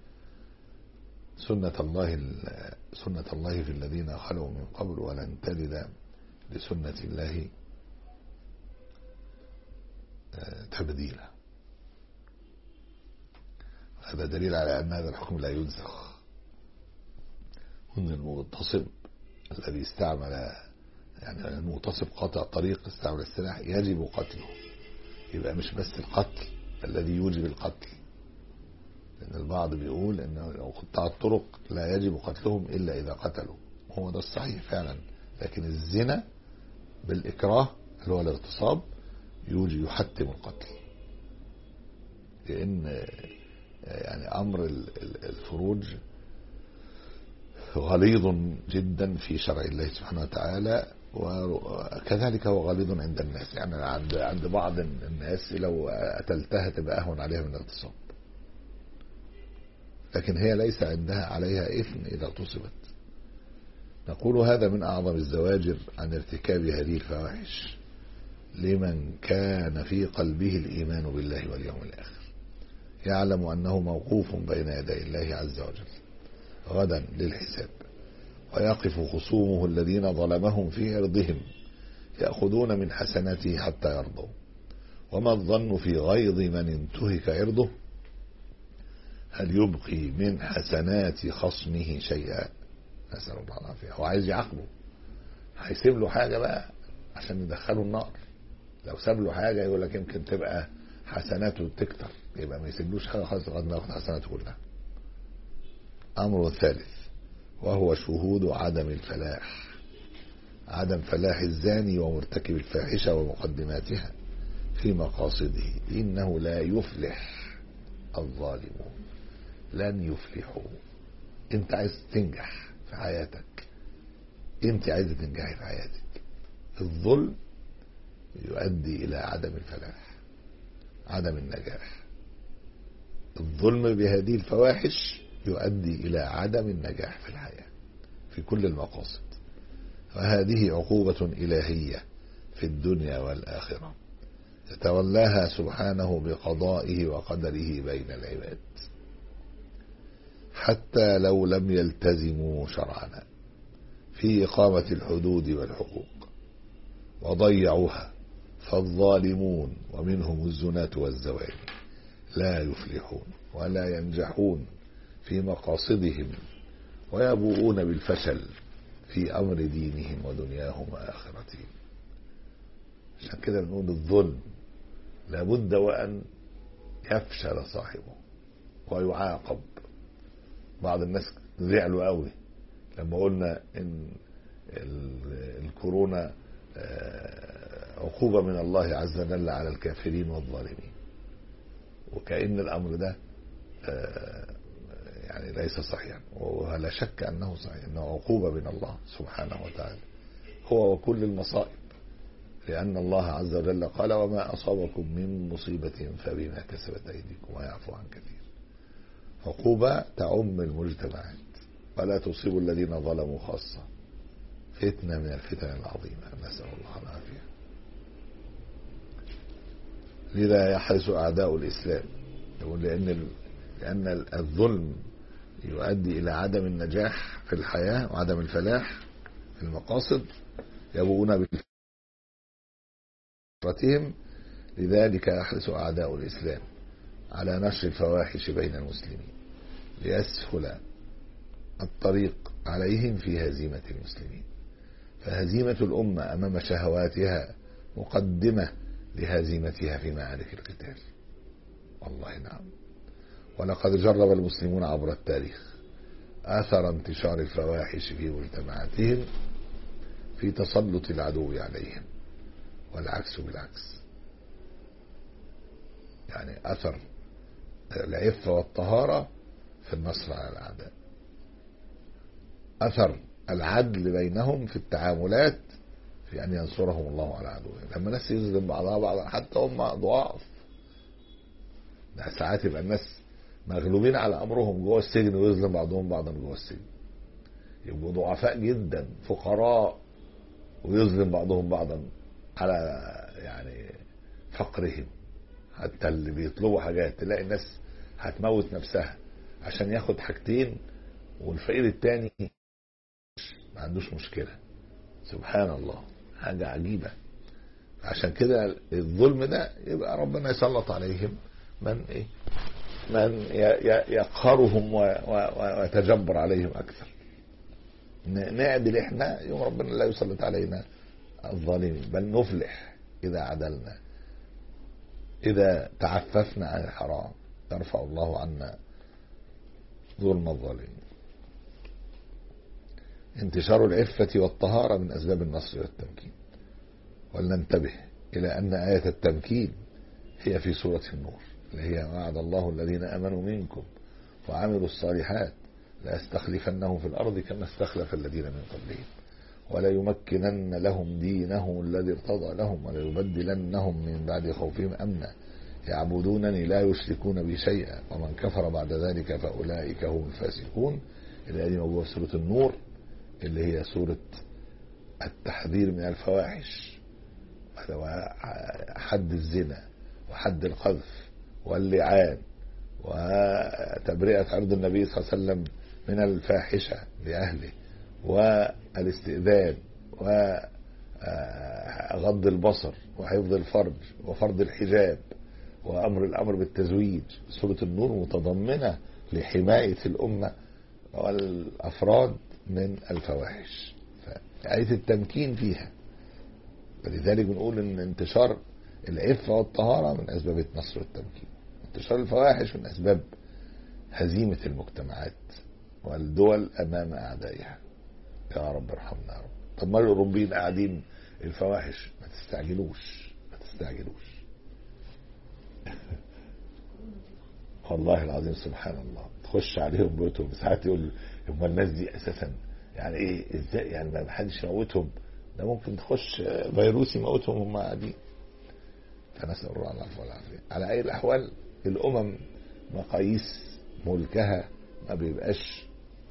Speaker 2: سنة الله سنة الله في الذين خلوا من قبل ولن تجد لسنة الله تبديلا. هذا دليل على أن هذا الحكم لا ينسخ، وأن المغتصب الذي استعمل يعني المغتصب قاطع طريق استعمل السلاح يجب قتله. يبقى مش بس القتل الذي يوجب القتل، لأن البعض بيقول أن قطاع الطرق لا يجب قتلهم إلا إذا قتلوا، وهو ده الصحيح فعلا. لكن الزنا بالإكراه اللي هو الاغتصاب يوجب يحتم القتل، لأن يعني أمر الفروج غليظ جدا في شرع الله سبحانه وتعالى، وكذلك هو غليظ عند الناس. يعني عند عند بعض الناس لو قتلتها تبقى أهون عليها من الاغتصاب، لكن هي ليس عندها عليها إثم إذا اغتصبت. نقول هذا من أعظم الزواجر عن ارتكاب هذه الفواحش لمن كان في قلبه الإيمان بالله واليوم الآخر، يعلم أنه موقوف بين يدي الله عز وجل غدا للحساب، ويقف خصومه الذين ظلمهم في عرضهم يأخذون من حسناته حتى يرضوا. وما الظن في غيظ من انتهك عرضه؟ هل يبقي من حسنات خصمه شيئا؟ نسأل الله العافية. هو عايز يعاقبه، هيسيب له حاجة بقى عشان يدخله النار. لو ساب له حاجة يقول لك يمكن تبقى حسناته تكتر، يبقى ما يسيبلوش حاجة خالص لغاية ما ياخد حسناته كلها. أمر الثالث وهو شهود عدم الفلاح، عدم فلاح الزاني ومرتكب الفاحشة ومقدماتها في مقاصده، إنه لا يفلح الظالمون. لن يفلحوا. انت عايز تنجح في حياتك، انت عايز تنجحي في حياتك، الظلم يؤدي الى عدم الفلاح، عدم النجاح. الظلم بهذه الفواحش يؤدي الى عدم النجاح في الحياة في كل المقاصد. وهذه عقوبة إلهية في الدنيا والآخرة يتولاها سبحانه بقضائه وقدره بين العباد، حتى لو لم يلتزموا شرعنا في إقامة الحدود والحقوق وضيعوها، فالظالمون ومنهم الزناة والزواني لا يفلحون ولا ينجحون في مقاصدهم، ويبوؤون بالفشل في أمر دينهم ودنياهم وآخرتهم. عشان كده بنقول الظلم لابد وأن يفشل صاحبه ويعاقب. بعض الناس زعلوا قوي لما قلنا ان الكورونا عقوبة من الله عز وجل على الكافرين والظالمين، وكأن الأمر ده يعني ليس صحيحا، ولا شك أنه صحيح، أنه عقوبة من الله سبحانه وتعالى هو وكل المصائب، لأن الله عز وجل قال وما أصابكم من مصيبة فبما كسبت أيديكم ويعفو عن كثير. عقوبة تعم المجتمعات ولا تصيب الذين ظلموا خاصة، فتنة من الفتن العظيمة نسأل الله العافية. لذا يحرص أعداء الإسلام، يقول لأن لأن الظلم يؤدي إلى عدم النجاح في الحياة وعدم الفلاح في المقاصد، يبوؤون بفترتهم. لذلك يحرص أعداء الإسلام على نشر الفواحش بين المسلمين ليسهل الطريق عليهم في هزيمة المسلمين. فهزيمة الأمة أمام شهواتها مقدمة لهزيمتها في معارك القتال. والله نعم. ولقد جرب المسلمون عبر التاريخ أثر انتشار الفواحش في مجتمعاتهم في تسلط العدو عليهم، والعكس بالعكس. يعني أثر العفة والطهارة في النصر على الأعداء، أثر العدل بينهم في التعاملات في أن ينصرهم الله على عدوهم. لما الناس يظلم بعضها بعضا حتى هم ضعاف، ده ساعات يبقى الناس مغلوبين على أمرهم جوه السجن ويظلم بعضهم بعضا جوه السجن، يبقوا ضعفاء جدا فقراء ويظلم بعضهم بعضا على يعني فقرهم. حتى اللي بيطلبوا حاجات تلاقي الناس هتموت نفسها عشان ياخد حاجتين، والفقير التاني ما عندوش مشكلة. سبحان الله، حاجة عجيبة. عشان كده الظلم ده يبقى ربنا يسلط عليهم من ايه من يقهرهم ويتجبر عليهم اكثر. نعدل احنا يوم ربنا لا يسلط علينا الظالمين، بل نفلح اذا عدلنا، اذا تعففنا عن الحرام يرفع الله عنا ظلم الظالمين. انتشار العفة والطهارة من أسباب النصر والتمكين. ولننتبه إلى أن آية التمكين هي في سورة النور، اللي هي وعد الله الذين آمنوا منكم وعملوا الصالحات ليستخلفنهم في الأرض كما استخلف الذين من قبلهم وليمكنن لهم دينهم الذي ارتضى لهم وليبدلنهم من بعد خوفهم أمنا يعبدونني لا يشركون بي شيئا ومن كفر بعد ذلك فأولئك هم الفاسقون. الآية دي موجودة في سورة النور، اللي هي سورة التحذير من الفواحش وحد الزنا وحد القذف واللعان وتبرئة عرض النبي صلى الله عليه وسلم من الفاحشة لأهله والاستئذان وغض البصر وحفظ الفرج وفرض الحجاب وأمر الأمر بالتزويج. سورة النور متضمنة لحماية الأمة والأفراد من الفواحش، فآية التمكين فيها. فلذلك بنقول ان انتشار العفة والطهارة من أسباب النصر والتمكين، انتشار الفواحش من أسباب هزيمة المجتمعات والدول أمام أعدائها. يا رب ارحمنا يا رب. طب ما الأوروبيين قاعدين الفواحش، ما تستعجلوش ما تستعجلوش والله العظيم سبحان الله. تخش عليهم بيوتهم. ساعات يقول هم الناس دي اساسا يعني ايه ازاي يعني ما حدش يموتهم؟ ده ممكن تخش فيروس يموتهم هم قاعدين. فنسأل الله العفو والعافية. على اي الاحوال الامم مقاييس ملكها ما بيبقاش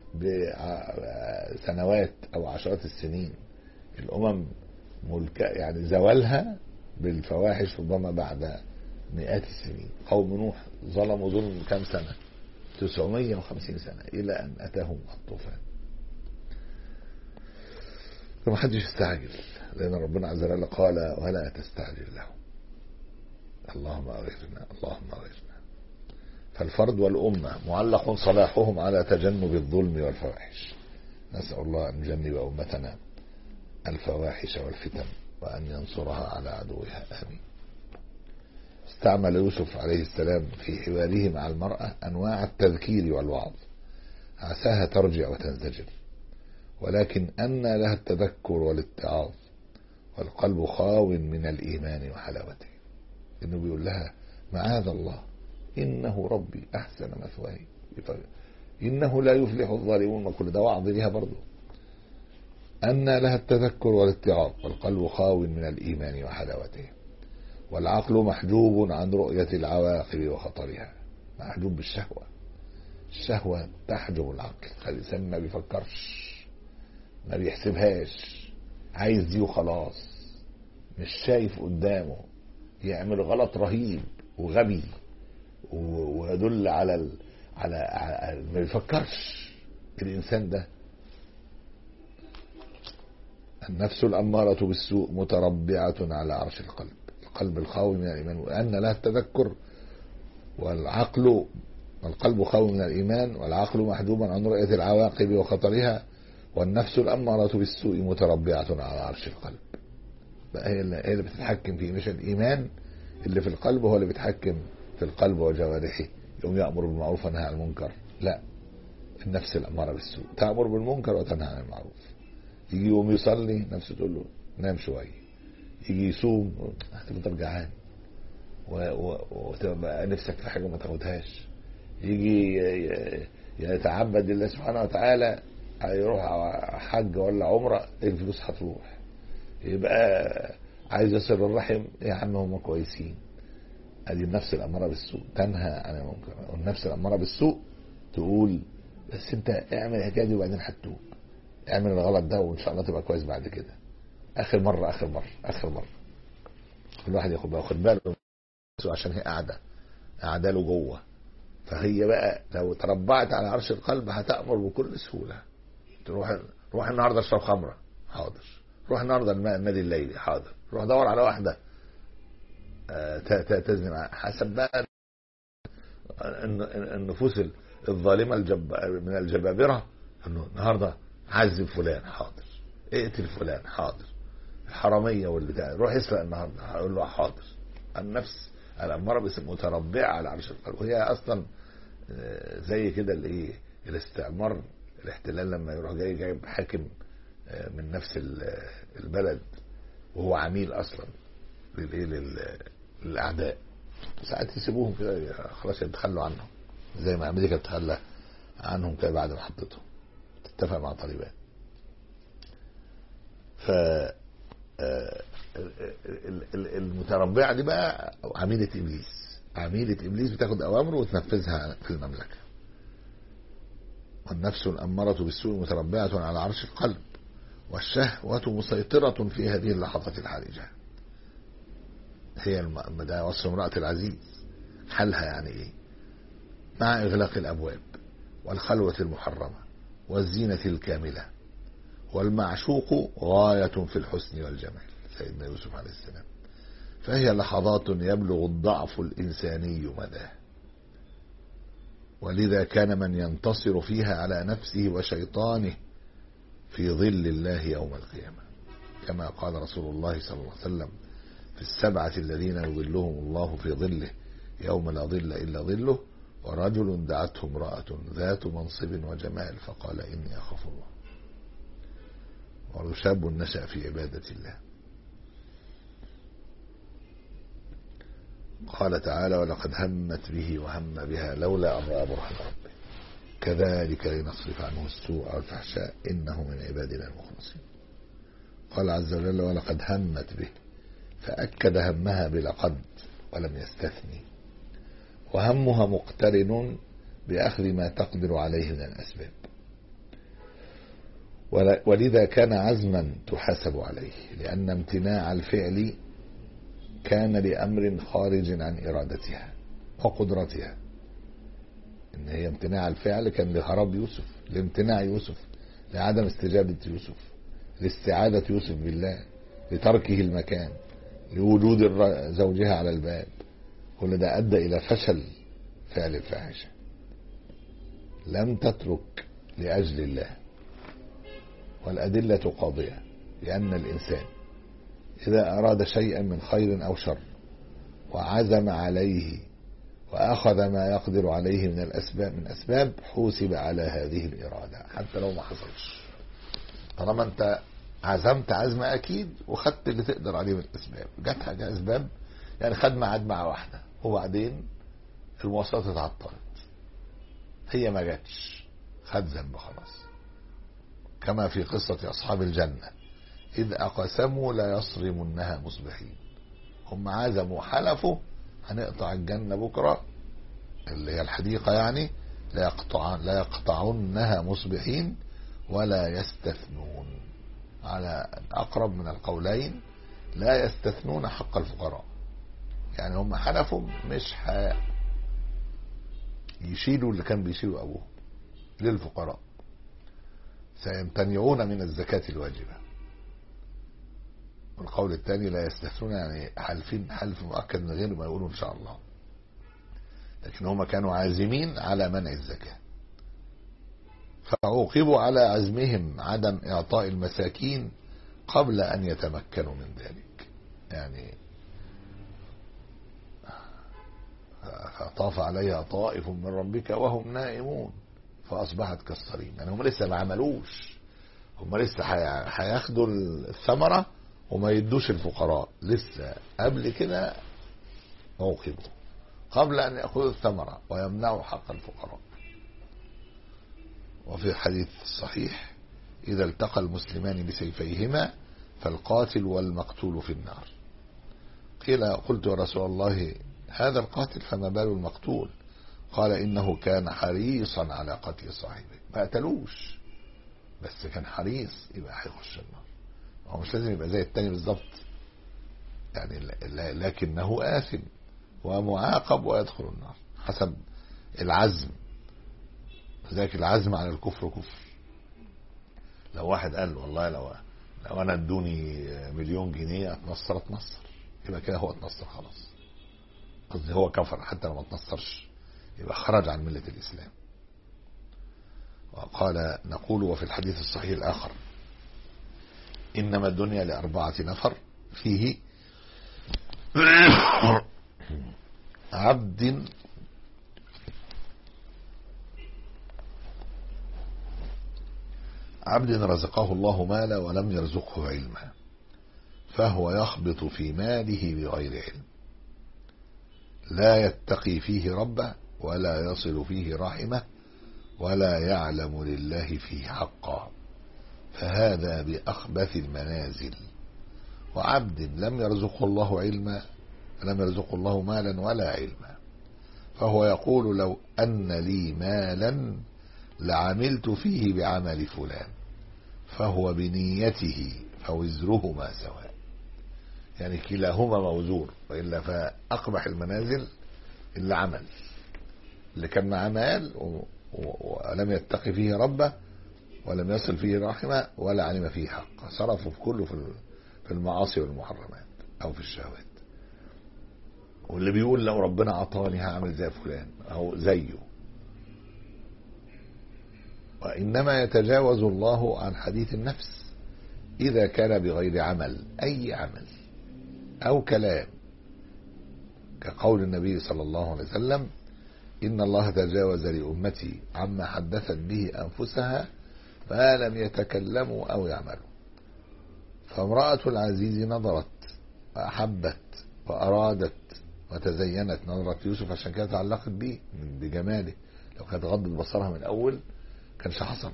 Speaker 2: بسنوات او عشرات السنين. الامم ملك يعني زوالها بالفواحش ربما بعد مئات السنين. قوم نوح ظلموا ظلم كام سنة؟ تسعمائة وخمسين سنة إلى أن أتاهم الطوفان. فما حدش يستعجل، لأن ربنا عز وجل قال ولا تستعجل لهم. اللهم أغثنا اللهم أغثنا. فالفرد والأمة معلق صلاحهم على تجنب الظلم والفواحش. نسأل الله أن يجنب أمتنا الفواحش والفتن وأن ينصرها على عدوها. آمين. استعمل يوسف عليه السلام في حواره مع المرأة أنواع التذكير والوعظ عساها ترجع وتنزجر، ولكن أنى لها التذكر والاتعاظ والقلب خاو من الإيمان وحلاوته. إنه بيقول لها معاذ الله إنه ربي أحسن مثواي إنه لا يفلح الظالمون. وكل ده وعظ لها برضه. أنى لها التذكر والاتعاظ والقلب خاو من الإيمان وحلاوته، والعقل محجوب عن رؤية العواقب وخطرها. محجوب بالشهوة. الشهوة تحجب العقل. الإنسان ما بيفكرش، ما بيحسبهاش، عايز دي وخلاص، مش شايف قدامه، يعمل غلط رهيب وغبي ويدل على ال... على... على ما بيفكرش الإنسان ده. النفس الأمارة بالسوء متربعة على عرش القلب، القلب الخاوي من الإيمان، وأن لها التذكر والعقل والقلب خاوي من الإيمان والعقل محجوبا عن رؤية العواقب وخطرها، والنفس الأمارة بالسوء متربعة على عرش القلب. بقى هي اللي, اللي بتتحكم فيه، مش الإيمان اللي في القلب هو اللي بيتحكم في القلب وجوارحه يوم يأمر بالمعروف وينهى عن المنكر. لا، النفس الأمارة بالسوء تأمر بالمنكر وتنهى عن المعروف. يجي يوم يصلي نفسه تقول له نام شوية، يجي يصوم هتفضل جعان وتبقى نفسك في حاجة ما تاخدهاش، يجي يتعبد لله سبحانه وتعالى يروح حج ولا عمرة الفلوس هتروح، يبقى عايز يصل الرحم يا عم هم كويسين. ادي النفس الأمارة بالسوء تنهى عن المنكر، والنفس الأمارة بالسوء تقول بس انت اعمل الحكايه دي وبعدين هتتوب، اعمل الغلط ده وان شاء الله تبقى كويس بعد كده. اخر مره اخر مره اخر مره كل واحد ياخد باله ياخد باله عشان هي قاعده قاعده له جوه. فهي بقى لو تربعت على عرش القلب هتأمر بكل سهوله. تروح روح النهارده اشرب خمره، حاضر. روح النهارده النادي الليلي، حاضر. روح دور على واحده تزني معاها. حسب بقى النفوس الظالمه الجب من الجبابره، انه النهارده عذب فلان، حاضر. اقتل فلان، حاضر. الحراميه والبتاع روح اسرق النهارده، هقول له حاضر. النفس الاماره بس متربعه على عرش القلب، وهي اصلا زي كده الايه الاستعمار الاحتلال لما يروح جاي جايب حاكم من نفس البلد وهو عميل اصلا للايه للاعداء، ساعات يسيبوهم كده خلاص يتخلوا عنهم، زي ما امريكا بتتخلى عنهم كده بعد ما حطتهم تتفق مع طالبان. ف المتربعه دي بقى عميله ابليس، عميله ابليس بتاخد اوامره وتنفذها في المملكه. والنفس الاماره بالسوء متربعه على عرش القلب، والشهوه مسيطره في هذه اللحظه الحرجه. هي ده وصف امراه العزيز، حالها يعني ايه؟ مع اغلاق الابواب والخلوه المحرمه والزينه الكامله، والمعشوق غاية في الحسن والجمال سيدنا يوسف عليه السلام. فهي لحظات يبلغ الضعف الإنساني مداه، ولذا كان من ينتصر فيها على نفسه وشيطانه في ظل الله يوم القيامة، كما قال رسول الله صلى الله عليه وسلم في السبعة الذين يظلهم الله في ظله يوم لا ظل إلا ظله: ورجل دعته امرأة ذات منصب وجمال فقال إني أخاف الله، وشاب نشأ في عبادة الله. قال تعالى: ولقد همت به وهم بها لولا أن رأى برهان ربه. كذلك لنصرف عنه السوء والفحشاء إنه من عبادنا المخلصين. قال عز وجل ولقد همت به، فأكد همها بلقد ولم يستثني، وهمها مقترن بأخذ ما تقدر عليه من الأسباب، ولذا كان عزما تحاسب عليه، لأن امتناع الفعل كان لأمر خارج عن إرادتها وقدرتها. إن هي امتناع الفعل كان لهرب يوسف، لامتناع يوسف، لعدم استجابة يوسف، لاستعادة يوسف بالله، لتركه المكان، لوجود زوجها على الباب. كل ده أدى إلى فشل فعل الفاحشة. لم تترك لأجل الله، والأدلة قاضية، لأن الإنسان إذا أراد شيئا من خير أو شر وعزم عليه وأخذ ما يقدر عليه من الأسباب من أسباب حوسب على هذه الإرادة حتى لو ما حصلش. طالما أنت عزمت عزم أكيد وخدت اللي تقدر عليه من الأسباب، جت حاجة أسباب يعني خد ميعاد مع واحدة وبعدين المواصلات اتعطلت، هي ما جاتش، خد ذنب خلاص. كما في قصة أصحاب الجنة إذ أقسموا لا يصرمنها مصبحين، هم عزموا حلفوا هنقطع الجنة بكرة اللي هي الحديقة يعني، لا يقطعن لا يقطعنها مصبحين ولا يستثنون، على أقرب من القولين لا يستثنون حق الفقراء. يعني هم حلفوا مش يشيلوا اللي كان بيشيلوا أبوه للفقراء، سيمتنعون من الزكاة الواجبة. والقول الثاني لا يستثنون يعني حلفين حلف مؤكد من غير ما يقولوا إن شاء الله، لكن هم كانوا عازمين على منع الزكاة، فعوقبوا على عزمهم عدم إعطاء المساكين قبل أن يتمكنوا من ذلك. يعني فطاف عليها طائف من ربك وهم نائمون فأصبحت كالصريم. يعني هم لسه ما عملوش، هم لسه هياخدوا الثمرة وما يدوش الفقراء، لسه قبل كده موقفه قبل أن يأخذوا الثمرة ويمنعوا حق الفقراء. وفي الحديث الصحيح إذا التقى المسلمان بسيفيهما فالقاتل والمقتول في النار. قيل قلت يا رسول الله هذا القاتل فما بال المقتول؟ قال إنه كان حريصا على قتل صاحبه، ما قتلوش بس كان حريص، يبقى هيخش النار. هو مش لازم يبقى زي التاني بالظبط يعني، لكنه آثم ومعاقب ويدخل النار حسب العزم. ذاك العزم على الكفر كفر. لو واحد قال والله لو لو انا ادوني مليون جنيه اتنصر اتنصر، يبقى كده هو اتنصر خلاص، قصدي هو كفر حتى لو ما اتنصرش، يبقى خرج عن ملة الإسلام. وقال نقول وفي الحديث الصحيح الآخر إنما الدنيا لأربعة نفر فيه عبد عبد رزقه الله مالا ولم يرزقه علما، فهو يخبط في ماله بغير علم، لا يتقي فيه ربه ولا يصل فيه رحمه ولا يعلم لله فيه حقا، فهذا بأخبث المنازل. وعبد لم يرزقه الله علما، لم يرزقه الله مالا ولا علما، فهو يقول لو أن لي مالا لعملت فيه بعمل فلان، فهو بنيته فوزرهما سواء. يعني كلاهما موزور، وإلا فأقبح المنازل اللي عمل، اللي كان معاه مال ولم يتقي فيه ربه ولم يصل فيه رحمه ولا علم فيه حق، صرفه في كله في المعاصي والمحرمات أو في الشهوات. واللي بيقول لو ربنا عطاني هعمل زي فلان أو زيه. وإنما يتجاوز الله عن حديث النفس إذا كان بغير عمل، أي عمل أو كلام، كقول النبي صلى الله عليه وسلم إن الله تجاوز لأمتي عما حدثت به أنفسها ما لم يتكلموا أو يعملوا. فامرأة العزيز نظرت وأحبت وأرادت وتزينت، نظرت يوسف عشان كده تعلقت به بجماله، لو كانت غضت بصرها من الأول كانش حصل.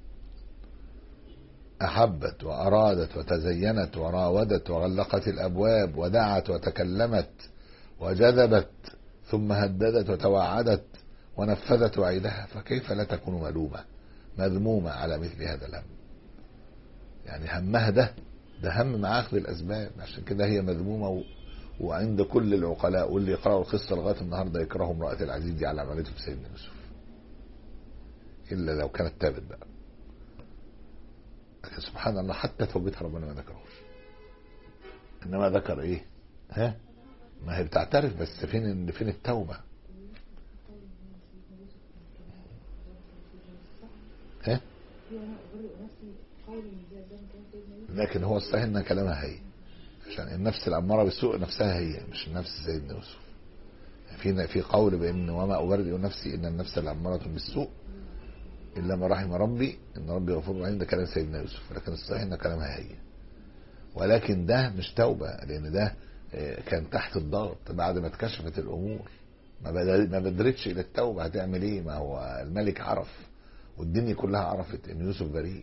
Speaker 2: أحبت وأرادت وتزينت وراودت وغلقت الأبواب ودعت وتكلمت وجذبت ثم هددت وتوعدت ونفذت وعيدها، فكيف لا تكون ملومة مذمومة على مثل هذا الهم؟ يعني همها ده ده هم مع أخذ الأسباب، عشان كده هي مذمومة و... وعند كل العقلاء، واللي يقرأوا القصة لغاية النهاردة يكرهوا امرأة العزيز دي على عملته في سيدنا يوسف، إلا لو كانت تابت بقى. لكن سبحان الله حتى توبتها ربنا ما ذكرهوش، إنما ذكر إيه؟ ها؟ ما هي بتعترف، بس فين فين التوبة؟ ها؟ لكن هو الصحيح ان كلامها هي، عشان النفس الأمارة بالسوء نفسها هي، مش نفس سيدنا يوسف. في في قول بان وما أبرئ نفسي ان النفس الأمارة بالسوء الا ما رحم ربي ان ربي غفور رحيم، ده كلام سيدنا يوسف، لكن الصحيح ان كلامها هي. ولكن ده مش توبة، لان ده كان تحت الضغط بعد ما اتكشفت الامور، ما بدرتش الى التوبة. هتعمل ايه؟ ما هو الملك عرف والدنيا كلها عرفت ان يوسف بريء.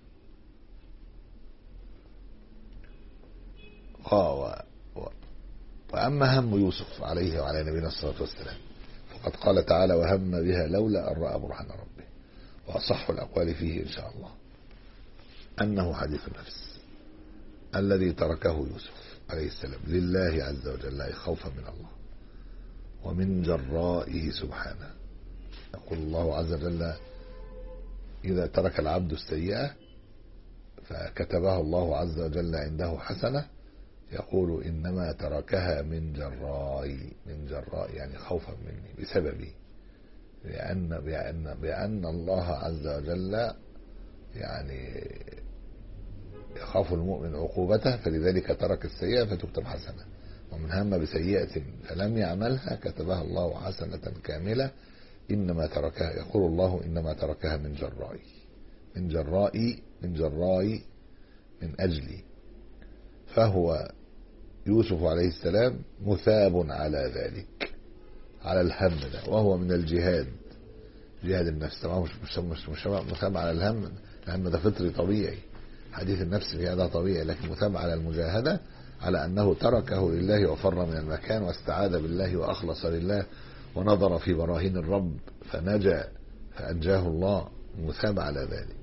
Speaker 2: و... و... وأما هم يوسف عليه وعلى نبينا الصلاة والسلام فقد قال تعالى وهم بها لولا أن رأى برهان ربه. وأصح الأقوال فيه إن شاء الله أنه حديث النفس الذي تركه يوسف عليه السلام لله عز وجل خوفا من الله ومن جرائه سبحانه. يقول الله عز وجل إذا ترك العبد السيئة فكتبها الله عز وجل عنده حسنة يقول إنما تركها من جرائي، من جراء يعني خوفا مني بسببي، لأن بأن بأن الله عز وجل يعني يخاف المؤمن عقوبته، فلذلك ترك السيئة فتكتب حسنة. ومن هم بسيئة فلم يعملها كتبها الله حسنة كاملة إنما تركها، يقول الله إنما تركها من جرائي، من جرائي من جرائي من أجلي. فهو يوسف عليه السلام مثاب على ذلك، على الهم ده، وهو من الجهاد، جهاد النفس. طبعا مش مش مش, مش مثاب على الهم، الهم ده فطري طبيعي، حديث النفس في هذا طبيعي، لكن مثاب على المجاهدة، على أنه تركه لله وفر من المكان واستعاذ بالله وأخلص لله ونظر في براهين الرب فنجا فأنجاه الله، مثاب على ذلك.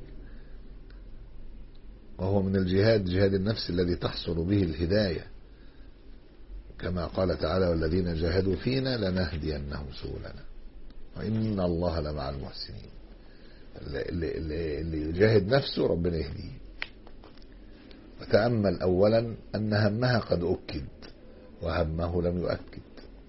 Speaker 2: وهو من الجهاد، جهاد النفس الذي تحصل به الهداية، كما قال تعالى والذين جاهدوا فينا لنهدينهم سبلنا وإن الله لمع المحسنين. اللي, اللي, اللي يجاهد نفسه ربنا يهديه. وتأمل أولا أن همها قد أكد وهمه لم يؤكد،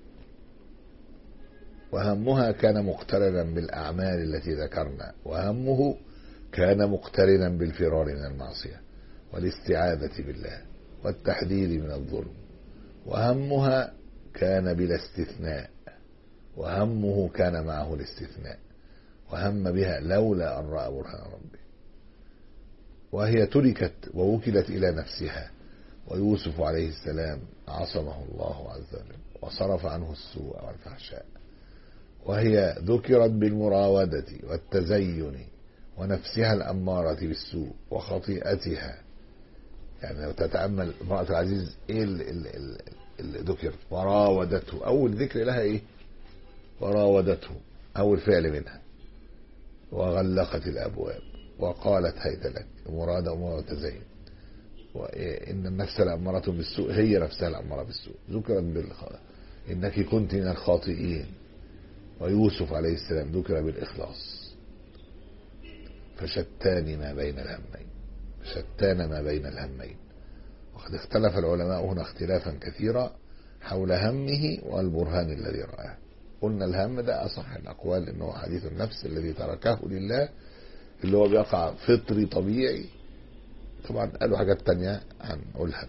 Speaker 2: وهمها كان مقترنا بالأعمال التي ذكرنا، وهمه كان مقترنا بالفرار من المعصية والاستعاذة بالله والتحذير من الظلم. وهمها كان بلا استثناء، وهمه كان معه الاستثناء، وهم بها لولا أن رأى برهان ربه. وهي تركت ووكلت إلى نفسها، ويوسف عليه السلام عصمه الله عز وجل وصرف عنه السوء والفحشاء. وهي ذكرت بالمراودة والتزين ونفسها الأمارة بالسوء وخطيئتها. يعني لو تتأمل امرأة العزيز ايه اللي ذكر؟ وراودته، اول ذكر لها ايه؟ وراودته، اول فعل منها. وغلقت الابواب وقالت هيت لك، مرادة أمور وتزين. وإن النفس الأمارة بالسوء هي نفسها الأمارة بالسوء، ذكرت بالخ... إنك كنت من الخاطئين. ويوسف عليه السلام ذكر بالإخلاص. فشتان ما بين الهمين، شتان ما بين الهمين. وقد اختلف العلماء هنا اختلافا كثيرا حول همه والبرهان الذي رآه. قلنا الهم ده أصح الأقوال إنه حديث النفس الذي تركه لله، اللي هو بيقع فطري طبيعي. طبعا قالوا حاجات تانية عن الهم.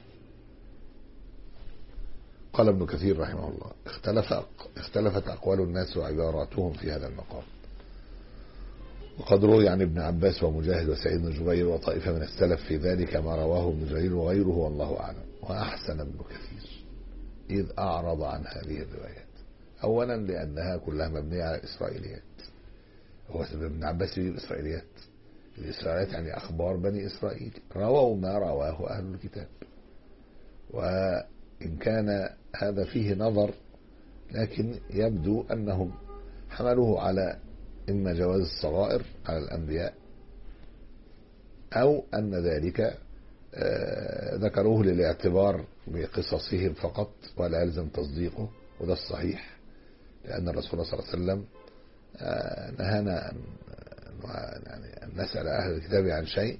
Speaker 2: قال ابن كثير رحمه الله اختلف اختلفت أقوال الناس وعباراتهم في هذا المقام، وقد روي عن ابن عباس ومجاهد وسعيد بن جبير وطائفة من السلف في ذلك ما رواه ابن جرير وغيره والله أعلم. وأحسن ابن كثير إذ أعرض عن هذه الروايات، أولا لأنها كلها مبنية على الإسرائيليات. هو ابن عباس يجيب إسرائيليات، الإسرائيليات يعني أخبار بني إسرائيل رووا ما رواه أهل الكتاب، وإن كان هذا فيه نظر لكن يبدو أنهم حملوه على إما جواز الصغائر على الأنبياء أو أن ذلك ذكروه للاعتبار بقصصهم فقط ولا يلزم تصديقه، وده الصحيح، لأن الرسول صلى الله عليه وسلم نهانا أن نسأل أهل الكتاب عن شيء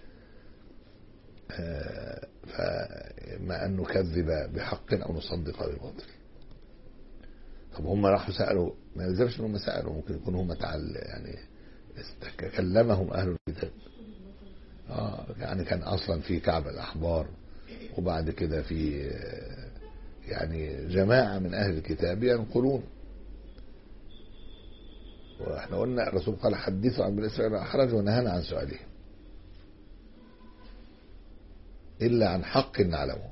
Speaker 2: فما أن نكذب بحق أو نصدق بباطل. طب هم راحوا سألوا، ما يلزمش انهم سألوا، ممكن يكونوا هم تعال يعني كلمهم أهل الكتاب. آه يعني كان أصلا في كعب الأحبار، وبعد كده في يعني جماعة من أهل الكتاب ينقلون، واحنا قلنا الرسول قال حدثوا عن بني إسرائيل أحرج ونهانا عن سؤالهم إلا عن حق نعلمه.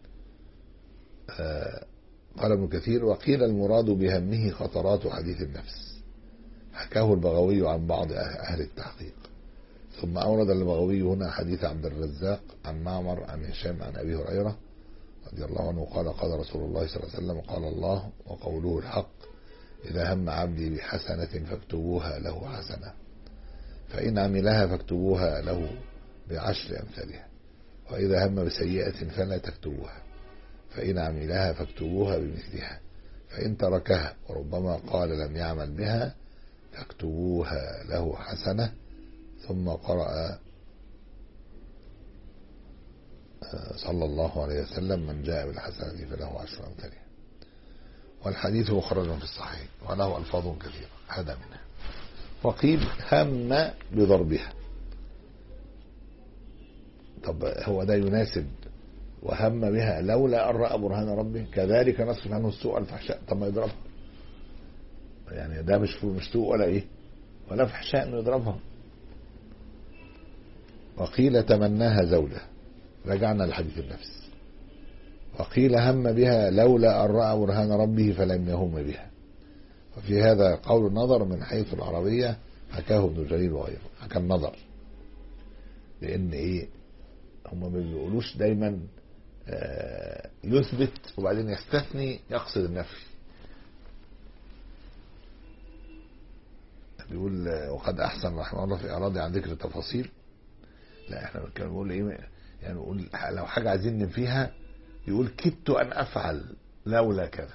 Speaker 2: آه قال ابن كثير وقيل المراد بهمه خطرات حديث النفس، حكاه البغوي عن بعض أهل التحقيق. ثم أورد البغوي هنا حديث عبد الرزاق عن معمر عن هشام عن أبي هريرة رضي الله عنه قال قال رسول الله صلى الله عليه وسلم قال الله وقوله الحق إذا هم عبدي بحسنة فاكتبوها له حسنة، فإن عملها فاكتبوها له بعشر أمثالها، وإذا هم بسيئة فلا تكتبوها، فإن عملها فاكتبوها بمثلها، فإن تركها وربما قال لم يعمل بها فاكتبوها له حسنة. ثم قرأ صلى الله عليه وسلم من جاء بالحسنة فله عشر أمثالها. والحديث مخرج في الصحيح وله ألفاظ كثيرة، هذا منها. وقيل هم بضربها، طب هو ده يناسب وهم بها لولا أن رأى برهان ربه كذلك نصرف عنه السوء الفحشاء، طب ما يضربها يعني ده مش مش سوء ولا ايه ولا فحشاء انه يضربها. وقيل تمناها زوجة، رجعنا لحديث النفس. وقيل هم بها لولا أن رأى برهان ربه فلم يهم بها. وفي هذا قول النظر من حيث العربية حكاه ابن جرير وغيره، حكى النظر، لأن إيه هم ما بيقولوش دايما آه يثبت وبعدين يستثني يقصد النفي. بيقول وقد أحسن رحمه الله في إعراضه عن ذكر التفاصيل. لا احنا كان بنقول ايه يعني نقول لو حاجة عايزين ننفيها يقول كدت أن أفعل لولا كذا،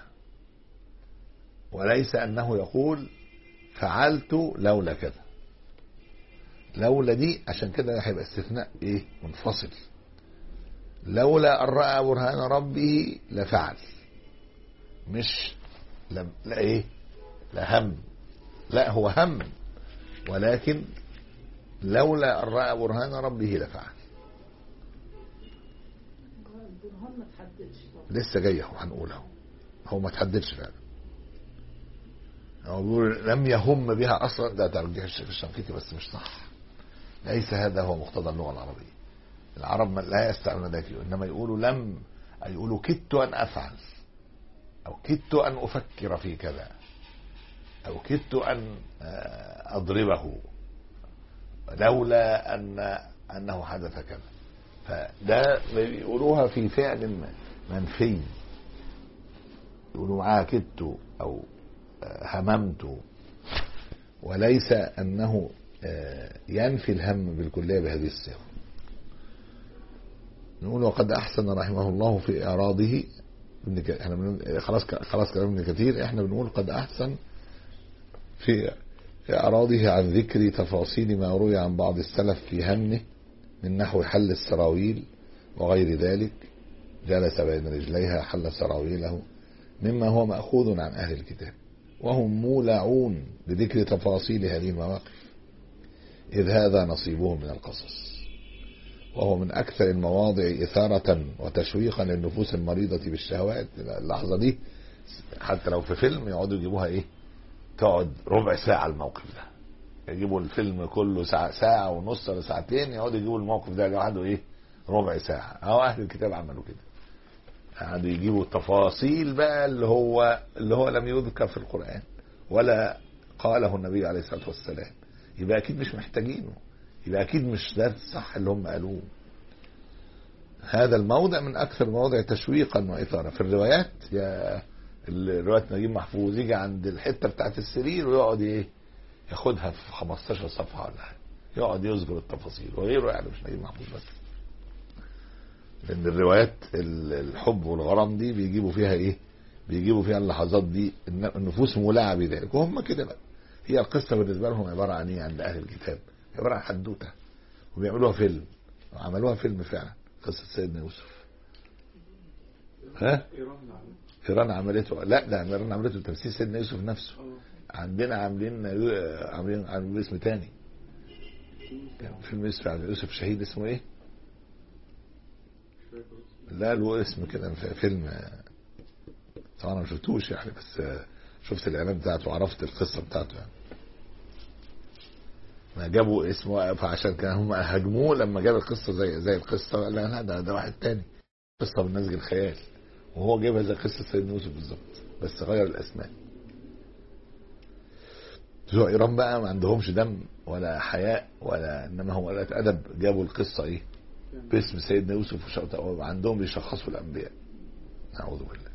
Speaker 2: وليس أنه يقول فعلت لولا كذا. لولا دي عشان كده هيبقى استثناء ايه منفصل، لولا أن رأى برهان ربه لفعل، مش لا, لا ايه لا هم، لا هو هم ولكن لولا أن رأى برهان ربه لفعل.
Speaker 3: البرهان ما تحددش
Speaker 2: لسه جاي اهو هنقوله، هو ما تحددش فعلا، هو بيقول لم يهم بها اصلا، ده ترجيح الشيخ الشنقيطي بس مش صح، ليس هذا هو مقتضى اللغه العربيه. العرب لا يستعملون ذلك، انما يقولوا لم، يقولوا كدت ان افعل او كدت ان افكر في كذا او كدت ان اضربه لولا ان انه حدث كذا. فده بيقولوها في فعل منفي، يقولوا معاها كدت او هممت، وليس انه ينفي الهم بالكلية بهذه الصيغة. نقول وقد احسن رحمه الله في اعراضه ابن ك... احنا بنقول خلاص ك... خلاص كلام ابن كثير، احنا بنقول قد احسن في اعراضه عن ذكر تفاصيل ما روي عن بعض السلف في همه من نحو حل السراويل وغير ذلك، جلس بين رجليها حل سراويله، مما هو مأخوذ عن أهل الكتاب، وهم مولعون بذكر تفاصيل هذه المواقف إذ هذا نصيبهم من القصص، وهو من أكثر المواضع إثارة وتشويقا للنفوس المريضة بالشهوات. اللحظة دي حتى لو في فيلم يقعدوا يجيبوها إيه، تقعد ربع ساعة الموقف ده، يجيبوا الفيلم كله ساعة, ساعة ونص ولا ساعتين، يقعدوا يجيبوا الموقف ده لوحده ايه ربع ساعة. اهو اهل الكتاب عملوا كده، قعدوا يجيبوا تفاصيل بقى اللي هو اللي هو لم يذكر في القرآن ولا قاله النبي عليه الصلاة والسلام. يبقى اكيد مش محتاجينه، يبقى اكيد مش ده الصح اللي هم قالوه. هذا الموضع من اكثر المواضع تشويقا واثارة في الروايات. يا الروايات نجيب محفوظ يجي عند الحتة بتاعت السرير ويقعد ايه ياخدها في خمستاشر صفحة ولا حاجة، يقعد يذكر التفاصيل وغيره، يعني مش نجيب محفوظ بس. لان الروايات الحب والغرام دي بيجيبوا فيها ايه، بيجيبوا فيها اللحظات دي النفوس مولعة بذلك، وهم كده بقى. هي القصة بالنسبة لهم عبارة عن ايه عند اهل الكتاب؟ عبارة عن حدوتة، وبيعملوها فيلم، وعملوها فيلم فعلا، قصة سيدنا يوسف. ها؟ إيران عملته، لا ده إيران عملته تمثيل سيدنا يوسف نفسه. عندنا عاملين عاملين عاملين اسم تاني، فيلم اسمه يوسف شهيد، اسمه ايه؟ لا له اسم كده، فيلم طبعا انا ما شفتوش يعني، بس شفت الاعلان بتاعته وعرفت القصه بتاعته يعني. ما جابوا اسمه فعشان كان هم هاجموه لما جاب القصه زي زي القصه، لا لا ده ده واحد تاني، قصه من نسج الخيال، وهو جايبها زي قصه سيدنا يوسف بالظبط بس غير الاسماء. بتوع ايران بقى ما عندهمش دم ولا حياء ولا، انما هو قلة ادب، جابوا القصه ايه باسم سيدنا يوسف، وعندهم بيشخصوا الانبياء. نعوذ بالله.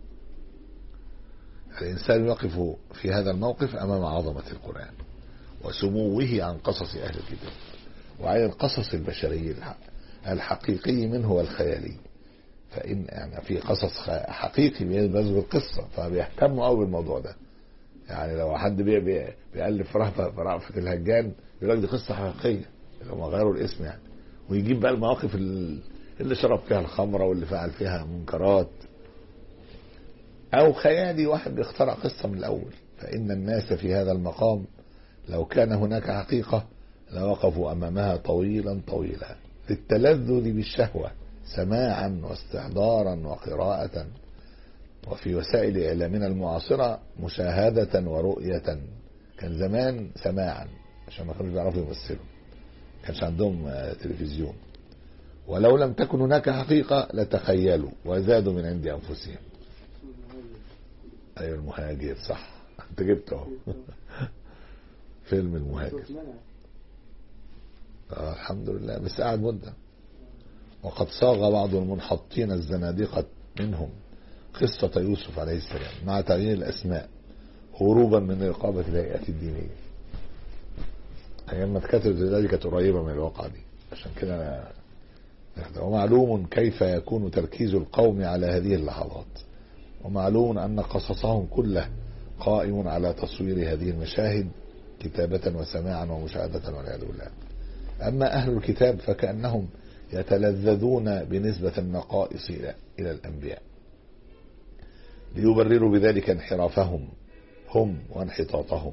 Speaker 2: الانسان يقف في هذا الموقف امام عظمه القران وسموه عن قصص اهل الكتاب وعن القصص البشري الحقيقي منه والخيالي. فان يعني في قصص حقيقي بيذكر القصه، فبيهتموا قوي بالموضوع ده. يعني لو حد بي بي بيألف رأفت الهجان بيقول لك دي قصه حقيقيه، هم غيروا الاسم يعني، ويجيب بقى المواقف اللي شرب فيها الخمره واللي فعل فيها منكرات، او خيالي واحد بيخترع قصه من الاول. فان الناس في هذا المقام لو كان هناك حقيقه لوقفوا امامها طويلا طويلا للتلذذ بالشهوه سماعا واستحضارا وقراءه، وفي وسائل اعلامنا المعاصره مشاهده ورؤيه. كان زمان سماعا عشان ما كانوا بيعرفوا يمثلوا، كانش عندهم تلفزيون، ولو لم تكن هناك حقيقة لتخيلوا وزادوا من عند أنفسهم. أيوة المهاجر، صح أنت جبته فيلم المهاجر. آه الحمد لله، بس قاعد مدة. وقد صاغ بعض المنحطين الزنادقة منهم قصة يوسف عليه السلام مع تغيير الأسماء هروبا من رقابة الهيئات الدينية. أيام ما اتكتبت ذلك كانت قريبة من الواقع دي، عشان كده أنا. ومعلوم كيف يكون تركيز القوم على هذه اللحظات، ومعلوم أن قصصهم كله قائم على تصوير هذه المشاهد كتابة وسماعا ومشاهدة والعياذ بالله. أما أهل الكتاب فكأنهم يتلذذون بنسبة النقائص إلى الأنبياء ليبرروا بذلك انحرافهم هم وانحطاطهم.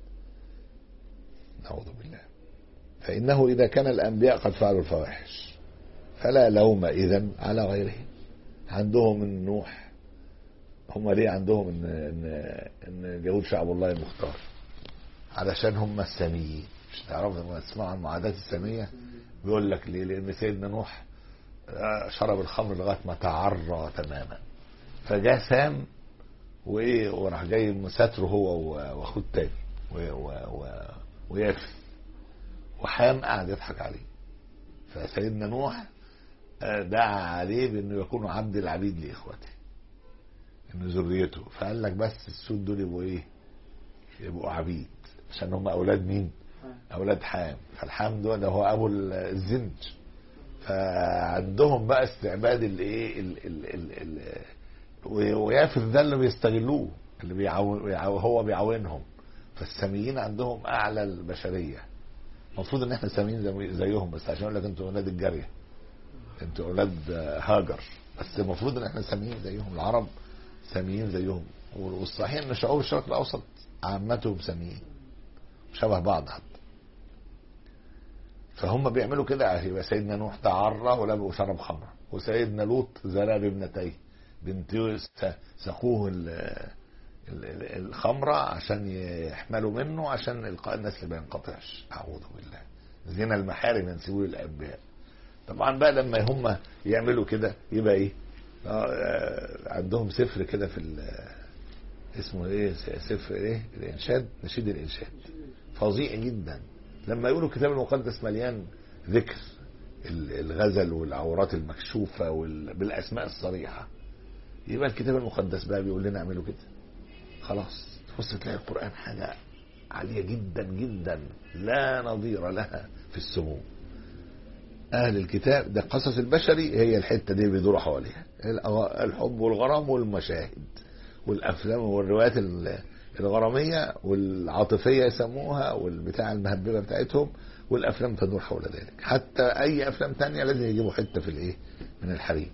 Speaker 2: نعوذ بالله. فإنه إذا كان الأنبياء قد فعلوا الفواحش فلا لوم إذن على غيرهم. عندهم من نوح، هم ليه عندهم إن إن إن جهود شعب الله المختار؟ علشان هم الساميين. مش تعرف لما تسمع عن معاداة السامية بيقول لك ليه؟ لأن سيدنا نوح شرب الخمر لغاية ما تعرى تماما، فجاء سام وإيه وراح جاي مساتره هو وأخوه التاني ويافث، وحام قاعد يضحك عليه. فسيدنا نوح دعا عليه بانه يكون عبد العبيد لاخوته، انه ذريته. فقال لك بس السود دول يبقوا ايه؟ يبقوا عبيد، عشان هم اولاد مين؟ اولاد حام. فالحام دول هو ابو الزنج، فعندهم بقى استعباد الايه ويافث ده اللي بيستغلوه، اللي بيعاون هو بيعاونهم. فالساميين عندهم اعلى البشريه. المفروض ان احنا ساميين زيهم، بس عشان اقول لك انتوا اولاد الجاريه، انتوا اولاد هاجر، بس المفروض ان احنا ساميين زيهم. العرب ساميين زيهم، والصحيح ان شعوب الشرق الاوسط عامتهم ساميين شبه بعض حتى. فهم بيعملوا كده. يبقى سيدنا نوح تعرى ولبق وشرب خمر، وسيدنا لوط زنى بابنتيه بنتيه سقوه الخمرة عشان يحملوا منه عشان القاء النسل ما ينقطعش. اعوذ بالله. زنا المحارم ينسبوه للانبياء. طبعا بقى لما هم يعملوا كده يبقى ايه؟ عندهم سفر كده في اسمه ايه، سفر ايه، الانشاد، نشيد الانشاد، فظيع جدا. لما يقولوا الكتاب المقدس مليان ذكر الغزل والعورات المكشوفة بالاسماء الصريحة، يبقى الكتاب المقدس بقى بيقول لنا اعملوا كده. خلاص تبص تلاقي القرآن حاجة عالية جدا جدا لا نظير لها في السمو. اهل الكتاب ده قصص البشري هي الحتة دي بيدوروا حواليها، الحب والغرام والمشاهد والافلام والروايات الغرامية والعاطفية يسموها والبتاع المهببة بتاعتهم، والافلام تدور حول ذلك. حتى اي افلام تانية لازم يجيبوا حتة في الايه من الحريم.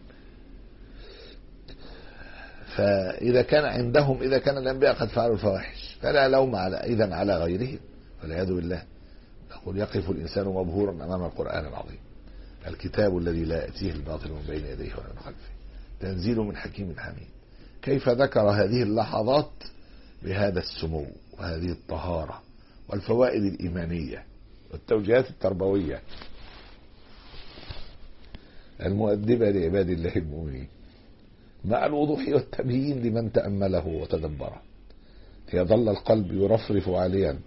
Speaker 2: فاذا كان عندهم، اذا كان الانبياء قد فعلوا الفواحش فلا لوم على اذا على غيرهم والعياذ بالله. نقول يقف الانسان مبهورا امام القرآن العظيم، الكتاب الذي لا يأتيه الباطل من بين يديه ولا من خلفه، تنزيل من حكيم حميد. كيف ذكر هذه اللحظات بهذا السمو وهذه الطهارة والفوائد الإيمانية والتوجيهات التربوية المؤدبة لعباد الله المؤمنين، مع الوضوح والتبيين لمن تأمله وتدبره، ليظل القلب يرفرف عاليا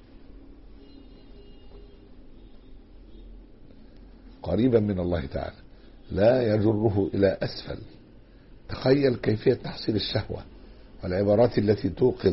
Speaker 2: قريبا من الله تعالى لا يجره إلى أسفل. تخيل كيفية تحصيل الشهوة والعبارات التي توقظ،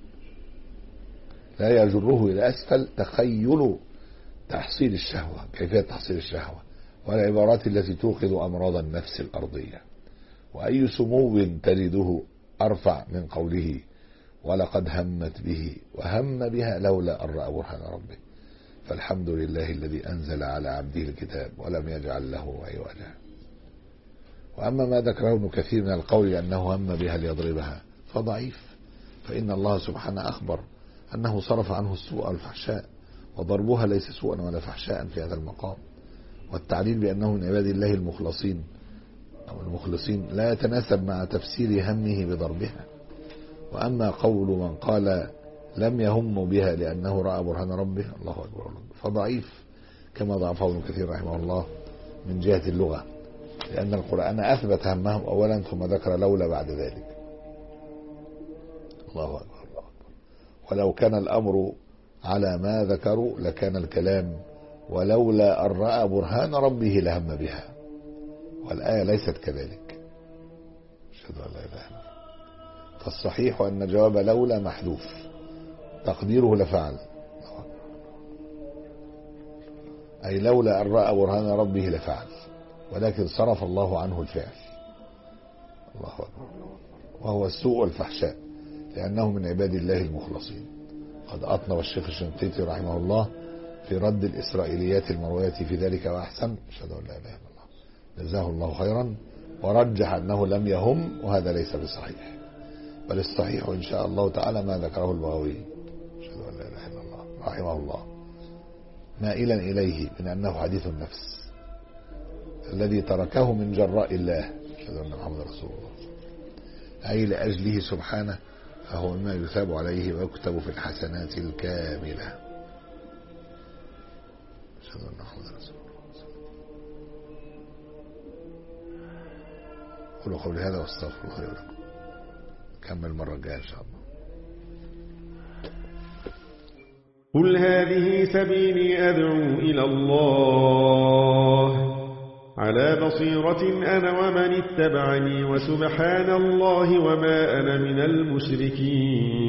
Speaker 2: لا يجره إلى أسفل، تخيل تحصيل الشهوة، كيفية تحصيل الشهوة والعبارات التي توقظ أمراض النفس الأرضية. وأي سمو تجده أرفع من قوله ولقد همت به وهم بها لولا أن رأى برهان ربه. فالحمد لله الذي أنزل على عبده الكتاب ولم يجعل له عوجا. وأما ما ذكره ابن كثير من القول أنه هم بها ليضربها فضعيف، فإن الله سبحانه أخبر أنه صرف عنه السوء والفحشاء، وضربها ليس سوءا ولا فحشاء في هذا المقام. والتعليل بأنه من عباد الله المخلصين أو المخلصين لا يتناسب مع تفسير همه بضربها. وأما قول من قال لم يهم بها لأنه رأى برهان ربه، الله أكبر، فضعيف كما ضعفه ابن كثير رحمه الله من جهة اللغة، لأن القرآن أثبت همهم أولا ثم ذكر لولا بعد ذلك. الله أكبر الله أكبر. ولو كان الأمر على ما ذكروا لكان الكلام ولولا أن رأى برهان ربه لهم بها، والآية ليست كذلك. أشهد أن لا إله إلا الله. فالصحيح أن جواب لولا محذوف تقديره لفعل، أي لولا أن رأى برهان ربه لفعل، ولكن صرف الله عنه الفعل. الله أكبر. وهو السوء والفحشاء لأنه من عباد الله المخلصين. قد أطنب الشيخ الشنقيطي رحمه الله في رد الإسرائيليات المروية في ذلك وأحسن، أشهد أن لا إله إلا الله، جزاه الله خيرا، ورجح أنه لم يهم، وهذا ليس بصحيح، بل الصحيح إن شاء الله تعالى ما ذكره البغوي، أشهد أن لا إله إلا الله، رحمه الله، مائلا إليه من أنه حديث النفس الذي تركه من جراء الله، أشهد أن محمد رسول الله، أي لأجله سبحانه، فهو مما يثاب عليه ويكتب في الحسنات الكاملة. أشهد أن محمد رسول الله. قولوا قولي هذا واستغفر الله لي ولكم. كمل المرة الجاية إن شاء الله.
Speaker 4: قل هذه سبيلي أدعو إلى الله على بصيرة أنا ومن اتبعني، وسبحان الله وما أنا من المشركين.